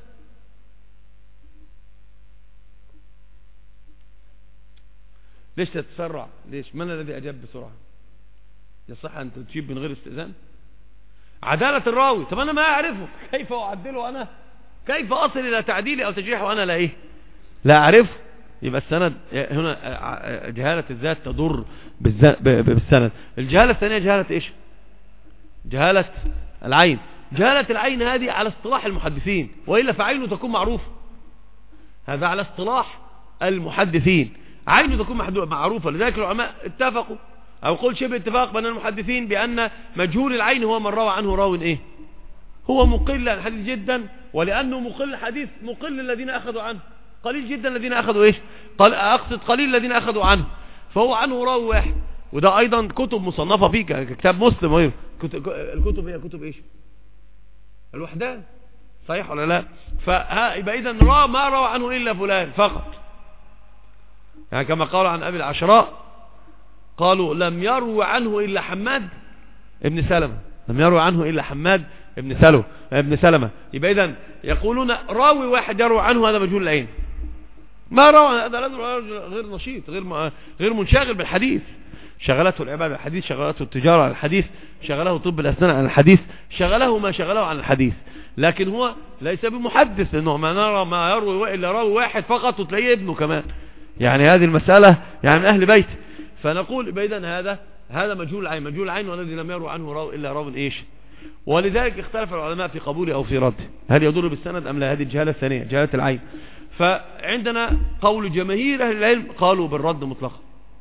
ليش تتسرع؟ ليش؟ من الذي أجاب بسرعة؟ يصح أن تجيب من غير استئذان؟ عدالة الراوي. طب أنا ما أعرفه، كيف أعدله أنا؟ كيف أصل إلى تعديلي أو تجريحه وأنا لا أعرفه؟ يبقى السند هنا جهالة الذات تضر بالسند. الجهالة الثانية جهالة إيش؟ جهالة العين. جهالة العين هذه على اصطلاح المحدثين، وإلا فعينه تكون معروفة. هذا على اصطلاح المحدثين، عينه تكون معروفة. لذلك العلماء اتفقوا أو قول شبه اتفاق بين المحدثين بأن مجهول العين هو من روى عنه راو إيه؟ هو مقل عن الحديث جدا، ولأنه مقل الحديث مقل الذين أخذوا عنه، قليل جدا الذين أخذوا إيش؟ أقصد قليل الذين أخذوا عنه، فهو عنه راوي واحد. وده أيضا كتب مصنفة فيه كتاب مسلم. وإيه الكتب؟ هي كتب إيش؟ الوحدان، صحيح ولا لا؟ فيبقى إذن ما روى عنه إلا فلان فقط. يعني كما قالوا عن أبي العشراء، قالوا لم يروى عنه إلا حماد ابن سلمة، لم يروى عنه إلا حماد ابن سلمة. يبقى إذن يقولون راوي واحد يروى عنه، هذا مجهول العين. ما روى هذا غير نشيط، غير منشغل بالحديث، شغلته العبادة عن الحديث، شغلته التجارة عن الحديث، شغله طب الأسنان عن الحديث، شغله ما شغله عن الحديث. لكن هو ليس بمحدث، لأنه ما نرى ما يروي إلا راوي واحد فقط وتلاقيه ابنه كمان. يعني هذه المسألة يعني من أهل بيت. فنقول بإذن هذا مجهول العين. مجهول العين والذي لم يروي عنه راوي إلا راوي إيش؟ ولذلك اختلف العلماء في قبوله أو في رده، هل يضر بالسند أم لا؟ هذه الجهالة الثانية، جهالة العين. فعندنا قول جماهير أهل العلم قالوا بالرد مطلقا.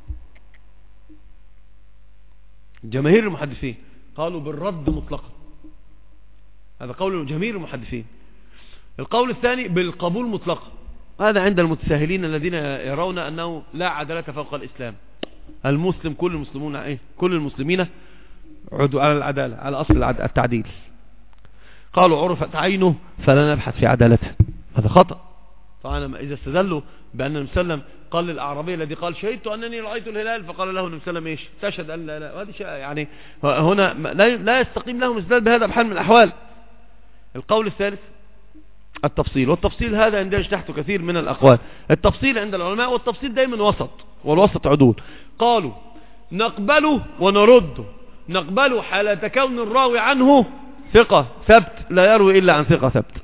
جماهير المحدثين قالوا بالرد مطلقا، هذا قول جماهير المحدثين. القول الثاني بالقبول مطلقا، هذا عند المتساهلين الذين يرون أنه لا عدالة فوق الإسلام. المسلم كل المسلمون كل المسلمين عدوا على العدالة، على أصل التعديل. قالوا عرفت عينه فلا نبحث في عدالته، هذا خطأ. طبعا إذا استدلوا بأن النبي صلى الله عليه وسلم قال للأعرابي الذي قال شهدت أنني رأيت الهلال، فقال له النبي صلى الله عليه وسلم تشهد أن لا لا، وهذا شيء يعني هنا لا يستقيم لهم استدلال بهذا بحال من الأحوال. القول الثالث التفصيل، والتفصيل هذا يندرج تحته كثير من الأقوال. التفصيل عند العلماء، والتفصيل دائما وسط، والوسط عدول. قالوا نقبله ونرده. نقبله حالة كون الراوي عنه ثقة ثبت لا يروي إلا عن ثقة ثبت.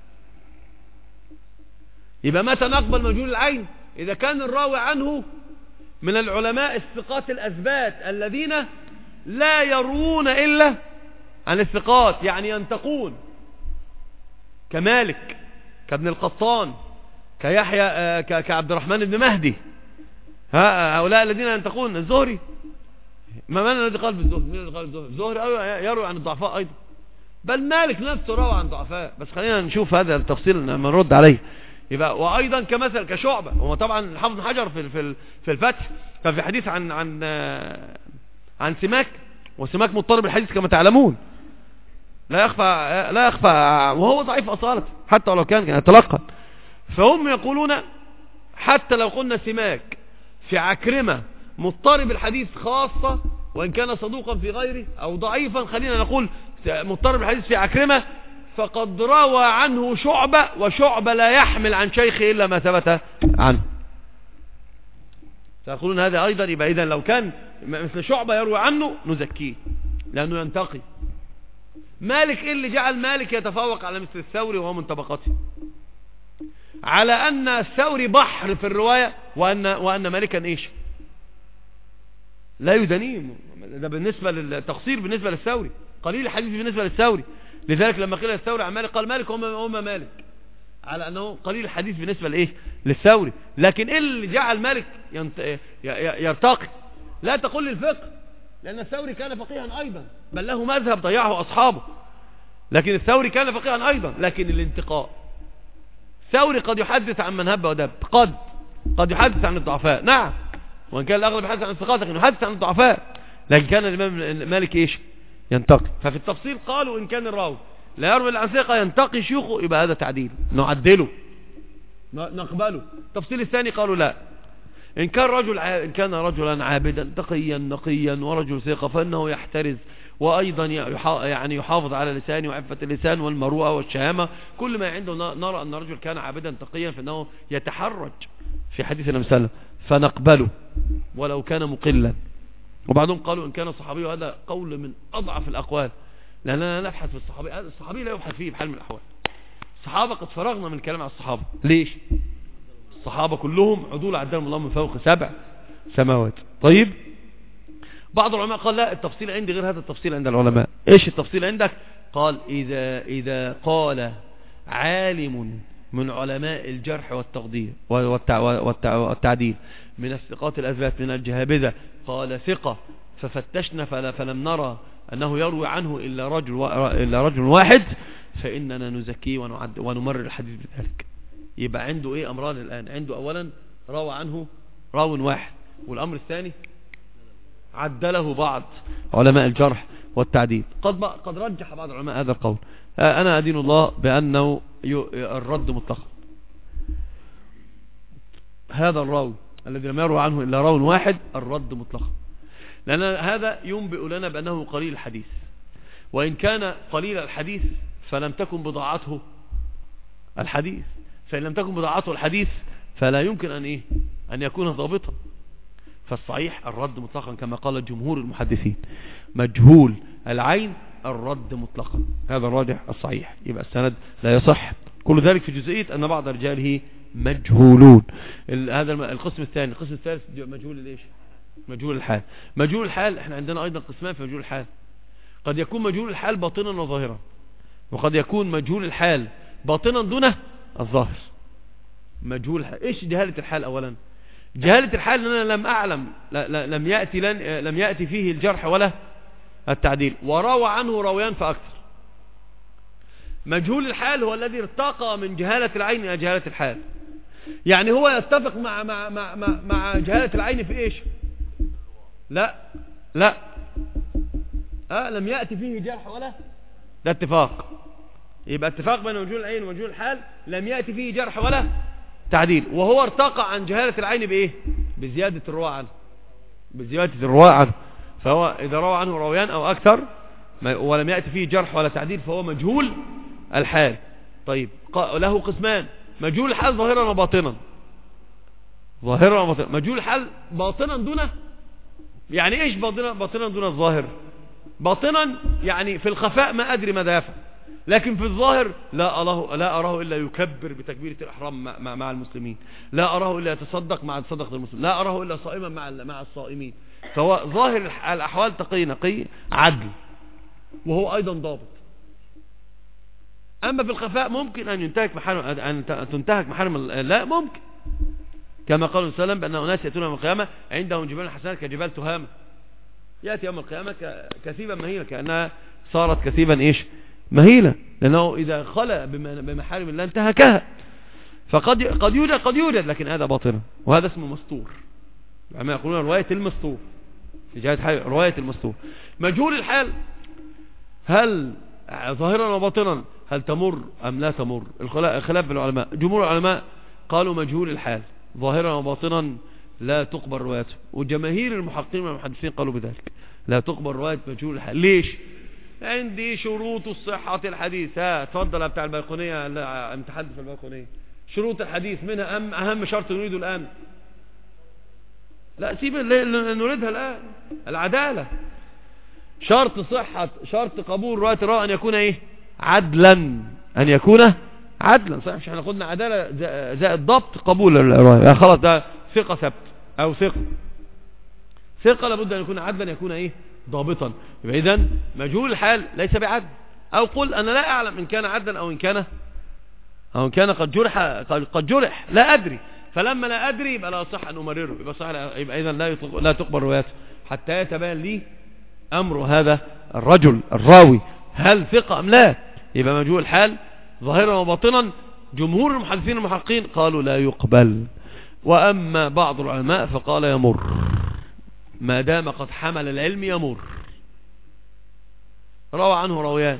يبقى متى نقبل مجهول العين؟ إذا كان الراوي عنه من العلماء الثقات الأثبات الذين لا يروون إلا عن الثقات، يعني ينتقون، كمالك، كابن القطان، كيحيى، كعبد الرحمن بن مهدي، هؤلاء الذين ينتقون. الزهري، ما من الذي قال بالزهري؟ من الذي قال بالزهري؟ الزهري يروي عن الضعفاء أيضا، بل مالك نفسه روى عن ضعفاء. بس خلينا نشوف هذا التفصيل لما نرد عليه. يبقى وأيضا كمثل كشعبة، هو طبعا الحافظ بن حجر في الفتح ففي حديث عن سماك، وسماك مضطرب الحديث كما تعلمون، لا يخفى وهو ضعيف أصالة حتى ولو كان يتلقى. فهم يقولون حتى لو قلنا سماك في عكرمة مضطرب الحديث خاصة، وإن كان صدوقا في غيره أو ضعيفا، خلينا نقول مضطرب الحديث في عكرمة، فقد روى عنه شعبة، وشعبة لا يحمل عن شيخه إلا ما ثبت عنه. فيقولون هذا أيضا. يبقى إذن لو كان مثل شعبة يروي عنه نزكيه لأنه ينتقي. مالك إيه اللي جعل مالك يتفوق على مثل الثوري وهو من طبقته؟ على أن الثوري بحر في الرواية، وأن مالكا إيش لا يدنيه. ده بالنسبة للتقصير بالنسبة للثوري، قليل الحديث بالنسبة للثوري. لذلك لما قيل الثوري عن مالك قال مالك هم مالك، على أنه قليل الحديث بالنسبة لإيه للثوري. لكن إيه اللي جعل مالك يرتقي؟ لا تقول للفقه، لأن الثوري كان فقيها أيضا، بل له مذهب ضيعه أصحابه، لكن الثوري كان فقيها أيضا. لكن الانتقاء، الثوري قد يحدث عن من هب ودب، قد يحدث عن الضعفاء، نعم، وإن كان الأغلب يحدث عن الثقات، لكن يحدث عن الضعفاء. لكن كان الإمام مالك إيش ينتقي. ففي التفصيل قالوا إن كان الراوي لا يروي عن ثقة ينتقي شيوخه، يبقى هذا تعديل، نعدله نقبله. التفصيل الثاني قالوا لا، إن كان رجلا عابدا تقيا نقيا ورجل ثقة فإنه يحترز، وأيضا يعني يحافظ على لسانه وعفة اللسان والمروءة والشهامة. كل ما عنده نرى أن الرجل كان عابدا تقيا فإنه يتحرج في حديث النبي صلى الله عليه وسلم فنقبله ولو كان مقلا. وبعضهم قالوا إن كان صحابي، وهذا قول من أضعف الأقوال، لأننا نبحث في الصحابي، هذا الصحابي لا يبحث فيه بحال من الأحوال. الصحابة قد فرغنا من الكلام على الصحابة. ليش؟ الصحابة كلهم عدول عدلهم الله من فوق 7 سماوات. طيب، بعض العلماء قال لا، التفصيل عندي غير هذا التفصيل عند العلماء. ايش التفصيل عندك؟ قال إذا قال عالم من علماء الجرح والتقدير والتعديل من الثقات الأثبات من الجهابذة قال ثقة ففتشنا فلم نرى أنه يروي عنه إلا رجل واحد، فإننا نزكيه ونمرر الحديث بذلك. يبقى عنده ايه امران الآن؟ عنده اولا روى عنه راو واحد، والامر الثاني عدله بعض علماء الجرح والتعديل. قد رجح بعض العلماء هذا القول. انا ادين الله بانه الرد مطلقا. هذا الراوي الذي لم يروى عنه الا راو واحد الرد مطلقا، لان هذا ينبئ لنا بانه قليل الحديث، وان كان قليل الحديث فلم تكن بضاعته الحديث، فإن لم تكن بضاعته الحديث فلا يمكن أن يكون ضابطا. فالصحيح الرد مطلقا كما قال جمهور المحدثين. مجهول العين الرد مطلقا، هذا الراجح الصحيح. يبقى السند لا يصح. كل ذلك في جزئية أن بعض رجاله مجهولون. هذا القسم الثاني. القسم الثالث مجهول الايش؟ مجهول الحال. مجهول الحال احنا عندنا أيضا قسمان في مجهول الحال. قد يكون مجهول الحال باطنا وظاهرا، وقد يكون مجهول الحال باطنا دون الظاهر. مجهول الحال. ايش جهالة الحال؟ اولا جهالة الحال ان انا لم اعلم، لم يأتي فيه الجرح ولا التعديل، وروى عنه راويان فاكثر. مجهول الحال هو الذي ارتقى من جهالة العين الى جهالة الحال. يعني هو يتفق مع جهالة العين في ايش؟ لا لم يأتي فيه جرح ولا، ده اتفاق. يبقى اتفاق بين مجهول العين ومجهول الحال لم يأتي فيه جرح ولا تعديل. وهو ارتقى عن جهالة العين بايه؟ بزيادة الرواة عنه. فهو اذا روى عنه راويان او اكثر ولم يأتي فيه جرح ولا تعديل فهو مجهول الحال. طيب له قسمان: مجهول الحال ظاهرا وباطنا. مجهول الحال باطنا دونه، يعني ايش باطنا دون الظاهر؟ باطنا يعني في الخفاء ما ادري ماذا يفعل، لكن في الظاهر لا أراه إلا يكبر بتكبيرة الإحرام مع المسلمين، لا أراه إلا يتصدق مع صدقة المسلمين، لا أراه إلا صائما مع الصائمين. فهو ظاهر الأحوال تقي نقي عدل، وهو أيضا ضابط. أما في الخفاء ممكن أن تنتهك محارم لا ممكن، كما قال صلى الله عليه وسلم بأن أناس يأتون يوم القيامة عندهم جبال حسنات كجبال تهامة. يأتي يوم القيامة كثيبا مهيلة، كأنها صارت كثيبا إيش؟ مهيلة، لأنه إذا خلى بمحارم الله انتهكها. فقد يوجد لكن هذا باطنا، وهذا اسمه مستور. العلماء يقولون رواية المستور، رواية المستور. مجهول الحال هل ظاهرا وباطنا هل تمر أم لا تمر؟ الخلاف بين العلماء. جمهور العلماء قالوا مجهول الحال ظاهرا وباطنا لا تقبل روايته، وجماهير المحققين والمحدثين قالوا بذلك، لا تقبل رواية مجهول الحال. ليش؟ عندي شروط الصحة الحديث. تفضل بتاع البيقونية، امتحان في البيقونية. شروط الحديث منها أهم شرط نريده الآن. لا سيب نريدها الآن، العدالة. شرط صحة، شرط قبول رواية الراوي أن يكون إيه؟ عدلا. أن يكون عدلا. صحيح، مش احنا قلنا عدالة زائد ضبط قبول الرواية. خلاص ده ثقة ثبت أو ثقة لابد أن يكون عدلا، يكون إيه؟ ضابطا. يبقى إذن مجهول الحال ليس بعدل. أو قل أنا لا أعلم إن كان عدلا أو إن كان قد جرح لا أدري. فلما لا أدري يبقى لا صح أن أمرره، يبقى إذن لا تقبل روايته حتى يتبين لي أمر هذا الرجل الراوي هل ثقة أم لا. يبقى مجهول الحال ظاهرا وباطنا جمهور المحدثين المحققين قالوا لا يقبل. وأما بعض العلماء فقال يمر، ما دام قد حمل العلم يمر. روى عنه راويان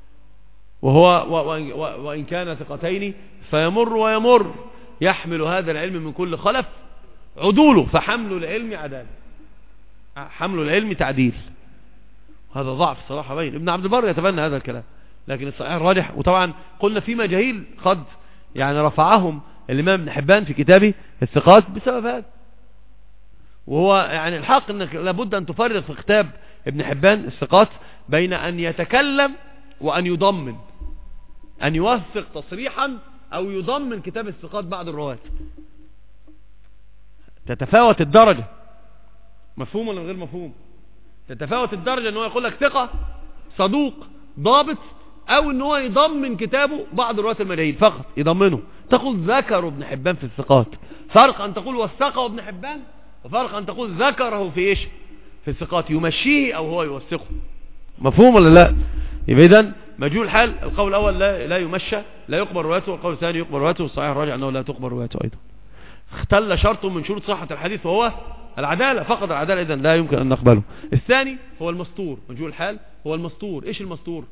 وإن كان ثقتين فيمر ويمر، يحمل هذا العلم من كل خلف عدوله، فحمل العلم عدالة، حمل العلم تعديل. هذا ضعف صراحة بين ابن عبد البر يتبنى هذا الكلام، لكن الصحيح الراجح. وطبعا قلنا في مجاهيل قد يعني رفعهم الإمام ابن حبان في كتابه الثقات بسبب هذا. وهو يعني الحق انك لابد ان تفرق في كتاب ابن حبان الثقات بين ان يتكلم وان يضمن، ان يوثق تصريحا او يضمن كتاب الثقات بعض الرواة. تتفاوت الدرجة، مفهوم ولا غير مفهوم؟ تتفاوت الدرجة ان هو يقول لك ثقة صدوق ضابط، او ان هو يضمن كتابه بعض الرواة المجاهيل فقط يضمنه. تقول ذكر ابن حبان في الثقات، فرق ان تقول وثقه ابن حبان، وفرق ان تقول ذكره في ايش؟ في الثقات، يمشيه او هو يوثقه. مفهوم ولا لا؟ يبقى اذا مجهول الحال القول الاول لا يمشى لا يقبل روايته، والقول الثاني يقبل روايته، والصحيح الراجع انه لا تقبل روايته ايضا. اختل شرط من شروط صحة الحديث وهو العدالة، فقد العدالة، اذا لا يمكن ان نقبله. الثاني هو المستور. مجهول الحال هو المستور. ايش المستور؟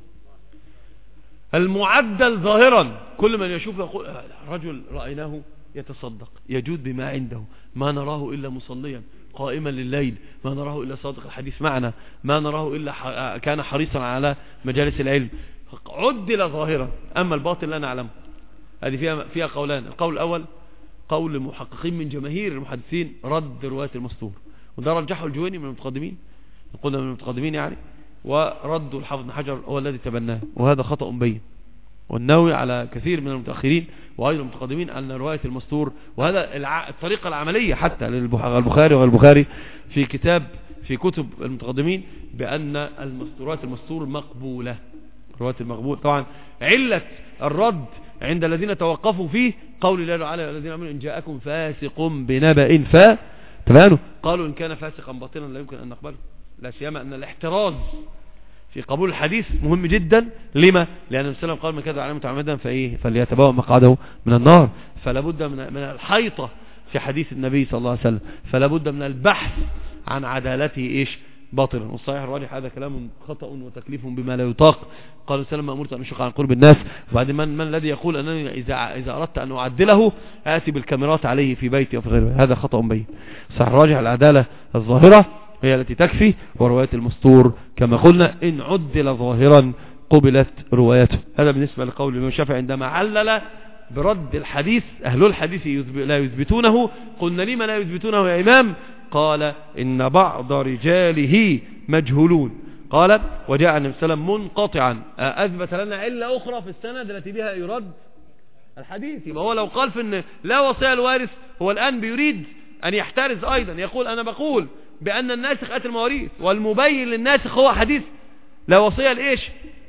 المعدل ظاهرا، كل من يشوف يقول رجل رأيناه يتصدق يجود بما عنده، ما نراه إلا مصليا قائما لليل، ما نراه إلا صادق الحديث معنا، ما نراه إلا كان حريصا على مجالس العلم. عدل ظاهرا. أما الباطن لا نعلمه. هذه فيها قولان. القول الأول قول المحققين من جماهير المحدثين رد رواية المستور، وده رجحه الجويني من المتقدمين، قلنا من المتقدمين يعني، ورد الحافظ بن حجر هو الذي تبناه، وهذا خطأ بين. والنووي على كثير من المتأخرين وأيضا المتقدمين أن رواية المستور، وهذا الطريقة العملية حتى للبخاري والبخاري في كتب المتقدمين، بأن المستور مقبولة. رواية المقبول طبعا علة الرد عند الذين توقفوا فيه قول الله تعالى الذين امنوا ان جاءكم فاسق بنبأ تمام، قالوا ان كان فاسقا باطلا لا يمكن ان نقبله، لا سيما ان الاحتراز في قبول الحديث مهم جدا. لما؟ لأن النبي صلى الله عليه وسلم قال من كذب عليه متعمدا فليتبوأ مقعده من النار. فلا بد من الحيطة في حديث النبي صلى الله عليه وسلم، فلا بد من البحث عن عدالته باطلا. والصحيح الراجح هذا كلام خطأ وتكليف بما لا يطاق. قال السلام ما أمرت أن أشق عن قلوب الناس. وبعدين من الذي يقول أنني إذا أردت أن أعدله آتي بالكاميرات عليه في بيتي وفي غيره؟ هذا خطأ بين. الصحيح الراجح العدالة الظاهرة هي التي تكفي، ورواية المستور كما قلنا إن عدل ظاهرا قبلت روايته. هذا بالنسبة لقول الإمام الشافعي عندما علل برد الحديث. أهل الحديث لا يثبتونه. قلنا لما لا يثبتونه يا إمام؟ قال إن بعض رجاله مجهولون. قال وجاء النبي صلى الله عليه وسلم منقطعا، أثبت لنا علة أخرى في السند التي بها يرد الحديث. يبقى هو لو قال في إن لا وصية الوارث، هو الآن بيريد أن يحترز أيضا، يقول أنا بقول بأن الناسخ أتى المواريث والمبين للناسخ هو حديث لا وصية لإيش،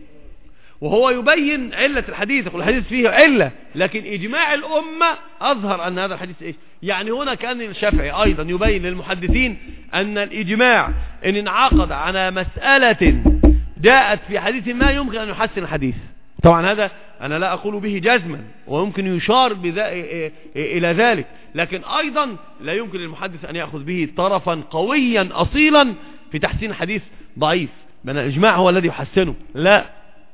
وهو يبين علة الحديث، يقول الحديث فيه علة، لكن إجماع الأمة أظهر أن هذا الحديث إيش. يعني هنا كان الشافعي أيضا يبين للمحدثين أن الإجماع إن انعقد على مسألة جاءت في حديث ما يمكن أن يحسن الحديث. طبعا هذا أنا لا أقول به جزما، ويمكن يشار إلى ذلك، لكن أيضا لا يمكن للمحدث أن يأخذ به طرفا قويا أصيلا في تحسين حديث ضعيف، بأن الإجماع هو الذي يحسنه. لا،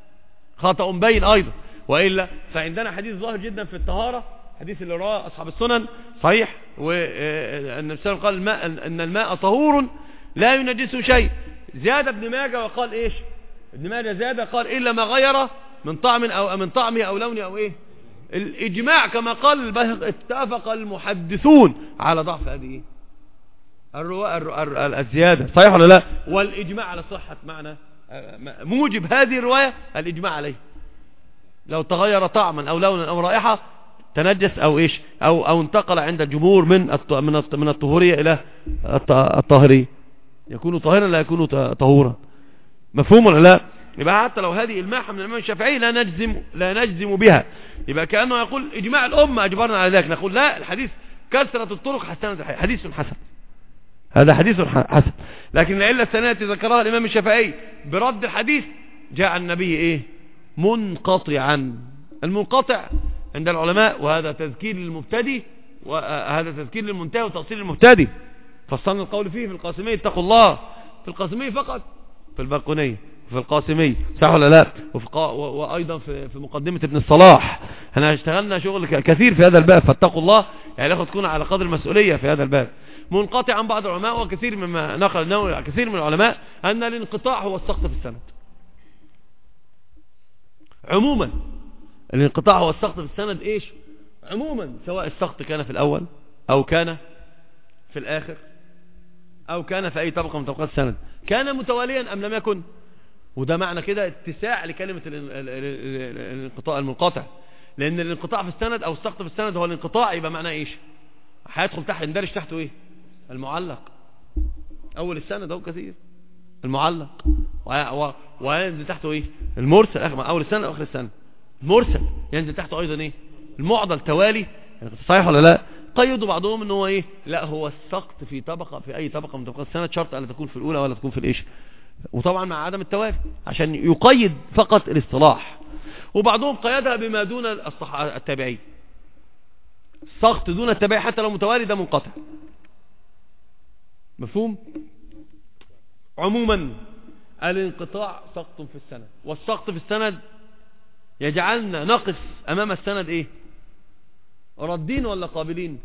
خطأ بين أيضا. وإلا فعندنا حديث ظاهر جدا في الطهارة، حديث اللي رواه أصحاب السنن صحيح، وأن النبي قال الماء أن الماء طهور لا ينجسه شيء. زاد ابن ماجه وقال إيش؟ ابن ماجه زاد قال إلا ما غير من طعم أو من طعمه أو لونه أو إيه. الإجماع كما قال البيهقي اتفق المحدثون على ضعف هذه الزيادة، صحيح ولا لا؟ والإجماع على صحة معنى موجب هذه الرواية الإجماع عليه. لو تغير طعما أو لونا أو رائحة تنجس أو إيش أو انتقل عند الجمهور من الطهورية إلى الطاهرية، يكون طاهرا لا يكون طهورا. مفهوم ولا لا؟ يبقى حتى لو هذه الماحة من الإمام الشافعي لا نجزم بها، يبقى كأنه يقول إجماع الأمة أجبرنا على ذلك. نقول لا، الحديث كثرة الطرق حسنة حديث حسن، هذا حديث حسن. لكن العلة الثانية التي ذكرها الإمام الشافعي برد الحديث جاء النبي إيه؟ منقطعا. المنقطع عند العلماء، وهذا تذكير للمبتدي وهذا تذكير للمنتهي وتأصيل للمبتدي، فصلنا القول فيه في القاسمية اتقوا الله، في القاسمية فقط، في الباقونية في القاسمي، صح ولا لا؟ وأيضا في مقدمة ابن الصلاح. احنا اشتغلنا شغل كثير في هذا الباب، فاتقوا الله يعني لا تكون على قدر المسؤولية في هذا الباب. منقطع عن بعض العلماء، وكثير مما نقل كثير من العلماء أن الانقطاع هو السقط في السند. عموما الانقطاع هو السقط في السند ايش عموما، سواء السقط كان في الأول أو كان في الآخر أو كان في أي طبقة من طبقات السند، كان متواليا أم لم يكن. وده معنى كده اتساع لكلمة الانقطاع المنقطع، لأن الانقطاع في السند أو السقط في السند هو الانقطاع، يبقى معناه إيش؟ هيدخل تحت يندرج تحته إيه؟ المعلق. أول السند هو كثير المعلق، وينزل تحته إيه؟ المرسل. أول السند أو آخر السند المرسل ينزل تحته أيضا إيه؟ المعضل توالي. صحيح ولا لا؟ قيدوا بعضهم إن هو إيه؟ لا، هو السقط في طبقة في أي طبقة من طبقات السند شرط ألا تكون في الأولى ولا تكون في الإيش، وطبعا مع عدم التوالي عشان يقيد فقط الاصطلاح. وبعضهم قيدها بما دون التابعي، السقط دون التابعي حتى لو متوالي ده منقطع. مفهوم؟ عموما الانقطاع سقط في السند، والسقط في السند يجعلنا نقف امام السند ايه؟ ردين ولا قابلين؟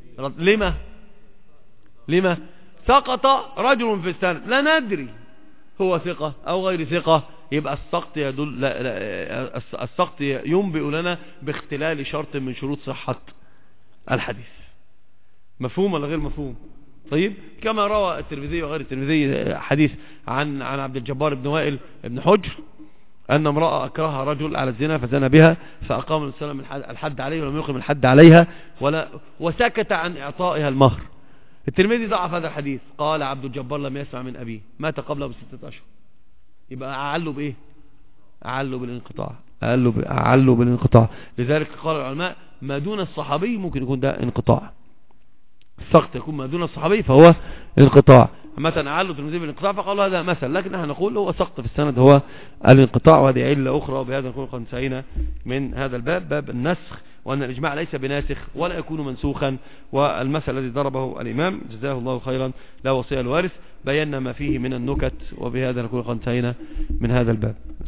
لما سقط رجل في السند لا ندري هو ثقة او غير ثقة، يبقى السقط يدل السقط ينبئ لنا باختلال شرط من شروط صحة الحديث. مفهوم ولا غير مفهوم؟ طيب، كما روى الترمذي وغير الترمذي حديث عن عبد الجبار بن وائل بن حجر أن امرأة أكرهها رجل على الزنا فزنى بها، فأقام السلام الحد عليه ولم يقم الحد عليها وسكت عن إعطائها المهر. الترمذي ضعف هذا الحديث، قال عبد الجبار لم يسمع من أبيه، مات قبله ب6 أشهر. يبقى أعلوا بإيه؟ أعلوا بالانقطاع. أعلوا بالانقطاع. لذلك قال العلماء ما دون الصحابي ممكن يكون ده انقطاع، السقط يكون ما دون الصحابي فهو انقطاع. مثلا أعلوا الترمذي بالانقطاع فقالوا هذا مثل، لكن نحن نقول هو سقط في السند هو الانقطاع، وهذه علة أخرى. وبهذا نكون قد انتهينا من هذا الباب، باب النسخ، وأن الإجماع ليس بناسخ ولا يكون منسوخا. والمثل الذي ضربه الإمام جزاه الله خيرا لا وصية الوارث بينا ما فيه من النكت. وبهذا نكون قد انتهينا من هذا الباب.